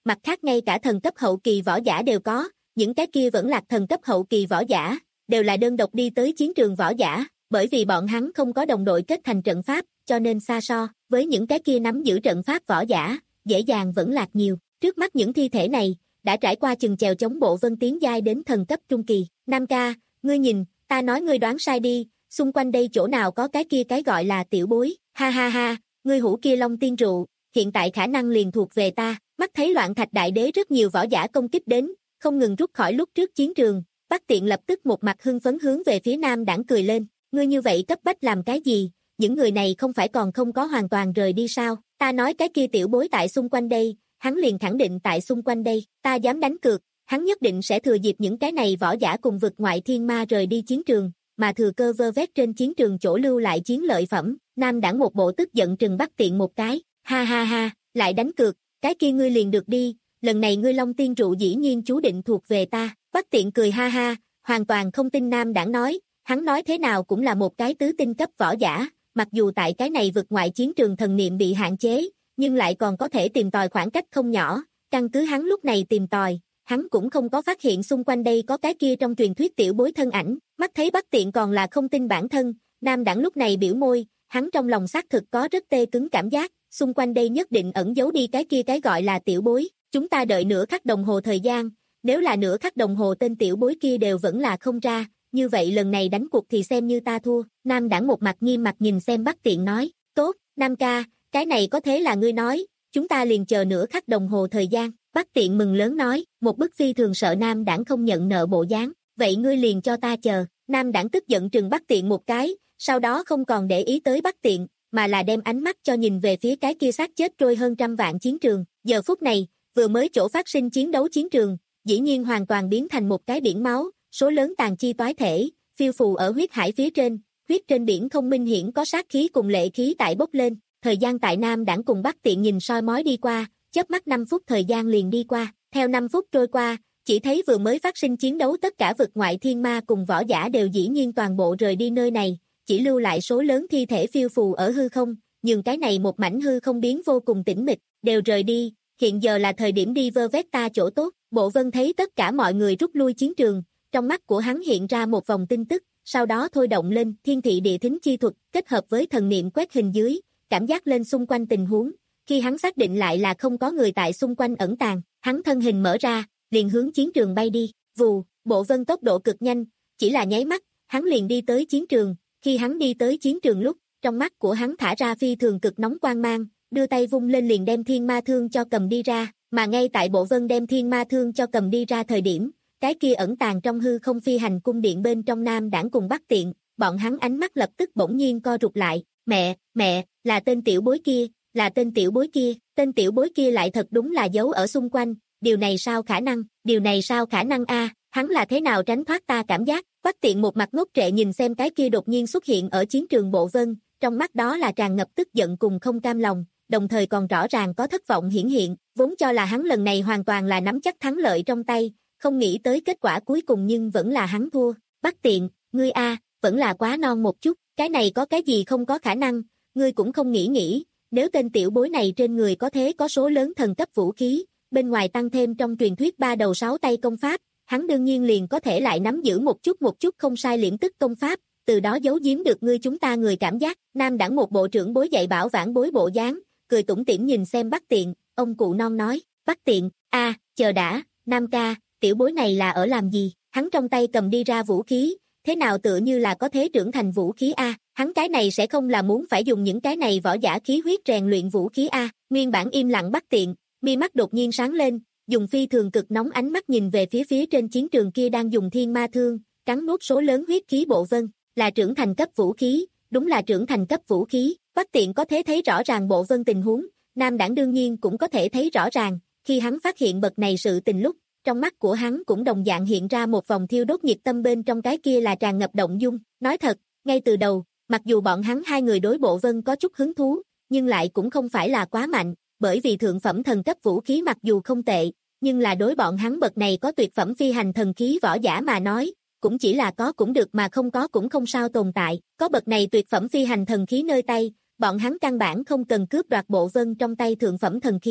mặt khác ngay cả thần cấp hậu kỳ võ giả đều có, những cái kia vẫn lạc thần cấp hậu kỳ võ giả, đều là đơn độc đi tới chiến trường võ giả, bởi vì bọn hắn không có đồng đội kết thành trận pháp, cho nên xa so với những cái kia nắm giữ trận pháp võ giả, dễ dàng vẫn lạc nhiều. Trước mắt những thi thể này, đã trải qua chừng chèo chống bộ vân tiến giai đến thần cấp trung kỳ. Nam ca, ngươi nhìn, ta nói ngươi đoán sai đi, xung quanh đây chỗ nào có cái kia cái gọi là tiểu bối, ha ha ha, ngươi hũ kia long tiên rượu, hiện tại khả năng liền thuộc về ta. Mắt thấy Loạn Thạch Đại Đế rất nhiều võ giả công kích đến, không ngừng rút khỏi lúc trước chiến trường, Bắc Tiện lập tức một mặt hưng phấn hướng về phía Nam Đảng cười lên, ngươi như vậy cấp bách làm cái gì, những người này không phải còn không có hoàn toàn rời đi sao, ta nói cái kia tiểu bối tại xung quanh đây, hắn liền khẳng định tại xung quanh đây, ta dám đánh cược, hắn nhất định sẽ thừa dịp những cái này võ giả cùng vực ngoại thiên ma rời đi chiến trường, mà thừa cơ vơ vét trên chiến trường chỗ lưu lại chiến lợi phẩm. Nam Đảng một bộ tức giận trừng Bắc Tiện một cái, ha ha ha, lại đánh cược, cái kia ngươi liền được đi, lần này ngươi Long Tiên rượu dĩ nhiên chú định thuộc về ta. Bắc Tiện cười ha ha, hoàn toàn không tin Nam Đảng nói, hắn nói thế nào cũng là một cái tứ tinh cấp võ giả, mặc dù tại cái này vực ngoại chiến trường thần niệm bị hạn chế, nhưng lại còn có thể tìm tòi khoảng cách không nhỏ, căn cứ hắn lúc này tìm tòi, hắn cũng không có phát hiện xung quanh đây có cái kia trong truyền thuyết tiểu bối thân ảnh, mắt thấy Bắc Tiện còn là không tin bản thân, Nam Đảng lúc này biểu môi, hắn trong lòng xác thực có rất tê cứng cảm giác, xung quanh đây nhất định ẩn giấu đi cái kia cái gọi là tiểu bối, chúng ta đợi nửa khắc đồng hồ thời gian, nếu là nửa khắc đồng hồ tên tiểu bối kia đều vẫn là không ra, như vậy lần này đánh cuộc thì xem như ta thua. Nam Đảng một mặt nghiêm mặt nhìn xem Bắc Tiện nói, tốt, Nam ca, cái này có thế là ngươi nói, chúng ta liền chờ nửa khắc đồng hồ thời gian. Bắc Tiện mừng lớn nói, một bức phi thường sợ Nam Đảng không nhận nợ bộ dáng, vậy ngươi liền cho ta chờ. Nam Đảng tức giận trừng Bắc Tiện một cái, sau đó không còn để ý tới Bắc Tiện, mà là đem ánh mắt cho nhìn về phía cái kia xác chết trôi hơn trăm vạn chiến trường. Giờ phút này, vừa mới chỗ phát sinh chiến đấu chiến trường, dĩ nhiên hoàn toàn biến thành một cái biển máu, số lớn tàn chi toái thể, phiêu phù ở huyết hải phía trên, huyết trên biển không minh hiển có sát khí cùng lệ khí tại bốc lên. Thời gian tại Nam Đảng cùng Bắc Tiện nhìn soi mói đi qua, chớp mắt năm phút thời gian liền đi qua, theo năm phút trôi qua, chỉ thấy vừa mới phát sinh chiến đấu tất cả vực ngoại thiên ma cùng võ giả đều dĩ nhiên toàn bộ rời đi nơi này, chỉ lưu lại số lớn thi thể phiêu phù ở hư không, nhưng cái này một mảnh hư không biến vô cùng tĩnh mịch, đều rời đi, hiện giờ là thời điểm đi vơ vét ta chỗ tốt. Bộ Vân thấy tất cả mọi người rút lui chiến trường, trong mắt của hắn hiện ra một vòng tin tức, sau đó thôi động lên thiên thị địa thính chi thuật, kết hợp với thần niệm quét hình dưới, cảm giác lên xung quanh tình huống, khi hắn xác định lại là không có người tại xung quanh ẩn tàng, hắn thân hình mở ra, liền hướng chiến trường bay đi, vù, Bộ Vân tốc độ cực nhanh, chỉ là nháy mắt, hắn liền đi tới chiến trường, khi hắn đi tới chiến trường lúc, trong mắt của hắn thả ra phi thường cực nóng quang mang, đưa tay vung lên liền đem thiên ma thương cho cầm đi ra, mà ngay tại Bộ Vân đem thiên ma thương cho cầm đi ra thời điểm, cái kia ẩn tàng trong hư không phi hành cung điện bên trong Nam Đảng cùng Bắc Tiện, bọn hắn ánh mắt lập tức bỗng nhiên co rụt lại, mẹ, mẹ, là tên tiểu bối kia, là tên tiểu bối kia, tên tiểu bối kia lại thật đúng là giấu ở xung quanh, điều này sao khả năng, điều này sao khả năng a, hắn là thế nào tránh thoát ta cảm giác. Bắc Tiện một mặt ngốc trệ nhìn xem cái kia đột nhiên xuất hiện ở chiến trường Bộ Vân, trong mắt đó là tràn ngập tức giận cùng không cam lòng, đồng thời còn rõ ràng có thất vọng hiển hiện, vốn cho là hắn lần này hoàn toàn là nắm chắc thắng lợi trong tay, không nghĩ tới kết quả cuối cùng nhưng vẫn là hắn thua. Bắc Tiện, ngươi a, vẫn là quá non một chút, cái này có cái gì không có khả năng, ngươi cũng không nghĩ nghĩ, nếu tên tiểu bối này trên người có thế có số lớn thần cấp vũ khí, bên ngoài tăng thêm trong truyền thuyết ba đầu sáu tay công pháp, hắn đương nhiên liền có thể lại nắm giữ một chút một chút không sai liễm tức công pháp, từ đó giấu giếm được ngươi chúng ta người cảm giác. Nam Đảng một bộ trưởng bối dạy bảo vãn bối bộ dáng, cười tủm tỉm nhìn xem Bắc Tiện, ông cụ non nói, Bắc Tiện, a, chờ đã, Nam ca, tiểu bối này là ở làm gì, hắn trong tay cầm đi ra vũ khí, thế nào tựa như là có thế trưởng thành vũ khí a, hắn cái này sẽ không là muốn phải dùng những cái này võ giả khí huyết rèn luyện vũ khí a. Nguyên bản im lặng Bắc Tiện, mi mắt đột nhiên sáng lên, dùng phi thường cực nóng ánh mắt nhìn về phía phía trên chiến trường kia đang dùng thiên ma thương, cắn nuốt số lớn huyết khí Bộ Vân, là trưởng thành cấp vũ khí, đúng là trưởng thành cấp vũ khí. Bắc Tiện có thể thấy rõ ràng Bộ Vân tình huống, Nam Đảng đương nhiên cũng có thể thấy rõ ràng, khi hắn phát hiện bậc này sự tình lúc, trong mắt của hắn cũng đồng dạng hiện ra một vòng thiêu đốt nhiệt tâm, bên trong cái kia là tràn ngập động dung. Nói thật, ngay từ đầu, mặc dù bọn hắn hai người đối Bộ Vân có chút hứng thú, nhưng lại cũng không phải là quá mạnh, bởi vì thượng phẩm thần cấp vũ khí mặc dù không tệ, nhưng là đối bọn hắn bậc này có tuyệt phẩm phi hành thần khí võ giả mà nói, cũng chỉ là có cũng được mà không có cũng không sao tồn tại. Có bậc này tuyệt phẩm phi hành thần khí nơi tay, bọn hắn căn bản không cần cướp đoạt Bộ Vân trong tay thượng phẩm thần khí,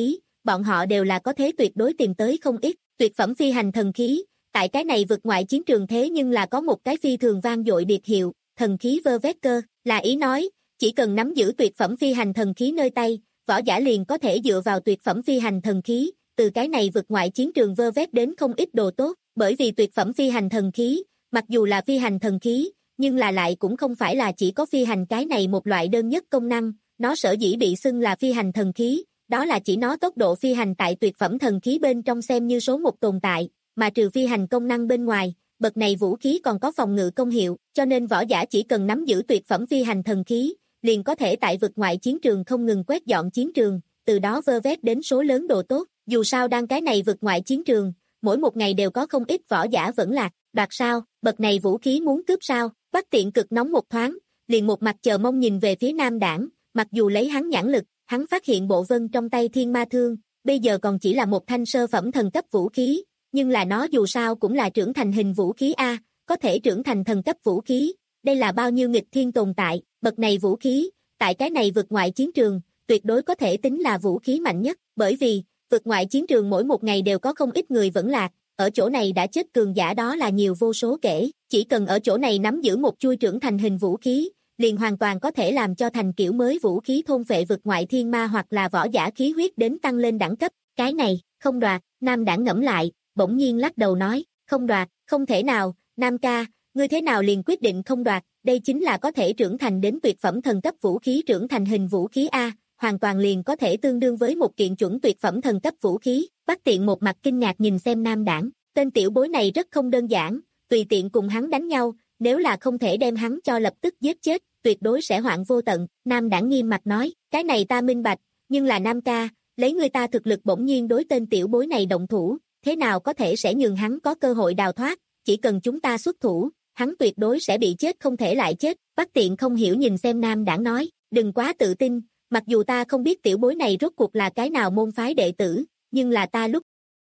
bọn họ đều là có thế tuyệt đối tìm tới không ít, tuyệt phẩm phi hành thần khí, tại cái này vực ngoại chiến trường thế nhưng là có một cái phi thường vang dội biệt hiệu, thần khí vơ vét cơ, là ý nói, chỉ cần nắm giữ tuyệt phẩm phi hành thần khí nơi tay, võ giả liền có thể dựa vào tuyệt phẩm phi hành thần khí, từ cái này vực ngoại chiến trường vơ vét đến không ít đồ tốt, bởi vì tuyệt phẩm phi hành thần khí, mặc dù là phi hành thần khí, nhưng là lại cũng không phải là chỉ có phi hành cái này một loại đơn nhất công năng, nó sở dĩ bị xưng là phi hành thần khí, đó là chỉ nó tốc độ phi hành tại tuyệt phẩm thần khí bên trong xem như số một tồn tại, mà trừ phi hành công năng bên ngoài, bậc này vũ khí còn có phòng ngự công hiệu, cho nên võ giả chỉ cần nắm giữ tuyệt phẩm phi hành thần khí, liền có thể tại vực ngoại chiến trường không ngừng quét dọn chiến trường, từ đó vơ vét đến số lớn đồ tốt, dù sao đang cái này vực ngoại chiến trường, mỗi một ngày đều có không ít võ giả vẫn lạc, đoạt sao, bậc này vũ khí muốn cướp sao, Bắc Tiện cực nóng một thoáng, liền một mặt chờ mong nhìn về phía Nam Đảng, mặc dù lấy hắn nhãn lực, hắn phát hiện bộ vân trong tay thiên ma thương, bây giờ còn chỉ là một thanh sơ phẩm thần cấp vũ khí, nhưng là nó dù sao cũng là trưởng thành hình vũ khí A, có thể trưởng thành thần cấp vũ khí, đây là bao nhiêu nghịch thiên tồn tại, bậc này vũ khí, tại cái này vực ngoại chiến trường, tuyệt đối có thể tính là vũ khí mạnh nhất, bởi vì, vực ngoại chiến trường mỗi một ngày đều có không ít người vẫn lạc, ở chỗ này đã chết cường giả đó là nhiều vô số kể, chỉ cần ở chỗ này nắm giữ một chui trưởng thành hình vũ khí, liền hoàn toàn có thể làm cho thành kiểu mới vũ khí thôn phệ vực ngoại thiên ma hoặc là võ giả khí huyết đến tăng lên đẳng cấp, cái này, không đoạt, Nam Đảng ngẫm lại, bỗng nhiên lắc đầu nói, không đoạt, không thể nào, Nam ca, ngươi thế nào liền quyết định không đoạt, đây chính là có thể trưởng thành đến tuyệt phẩm thần cấp vũ khí trưởng thành hình vũ khí A, hoàn toàn liền có thể tương đương với một kiện chuẩn tuyệt phẩm thần cấp vũ khí, Bắc Tiện một mặt kinh ngạc nhìn xem Nam Đảng, tên tiểu bối này rất không đơn giản, tùy tiện cùng hắn đánh nhau, nếu là không thể đem hắn cho lập tức giết chết, tuyệt đối sẽ hoạn vô tận, Nam Đảng nghiêm mặt nói, cái này ta minh bạch, nhưng là Nam ca, lấy người ta thực lực bỗng nhiên đối tên tiểu bối này động thủ, thế nào có thể sẽ nhường hắn có cơ hội đào thoát, chỉ cần chúng ta xuất thủ, hắn tuyệt đối sẽ bị chết không thể lại chết, Bắc Tiện không hiểu nhìn xem Nam Đảng nói, đừng quá tự tin, mặc dù ta không biết tiểu bối này rốt cuộc là cái nào môn phái đệ tử, nhưng là ta lúc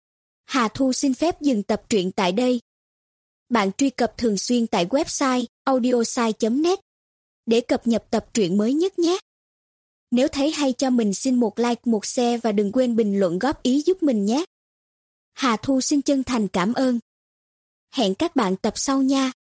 Hà Thu xin phép dừng tập truyện tại đây. Bạn truy cập thường xuyên tại website audiosai chấm net để cập nhật tập truyện mới nhất nhé. Nếu thấy hay cho mình xin một like, một share và đừng quên bình luận góp ý giúp mình nhé. Hà Thu xin chân thành cảm ơn. Hẹn các bạn tập sau nha.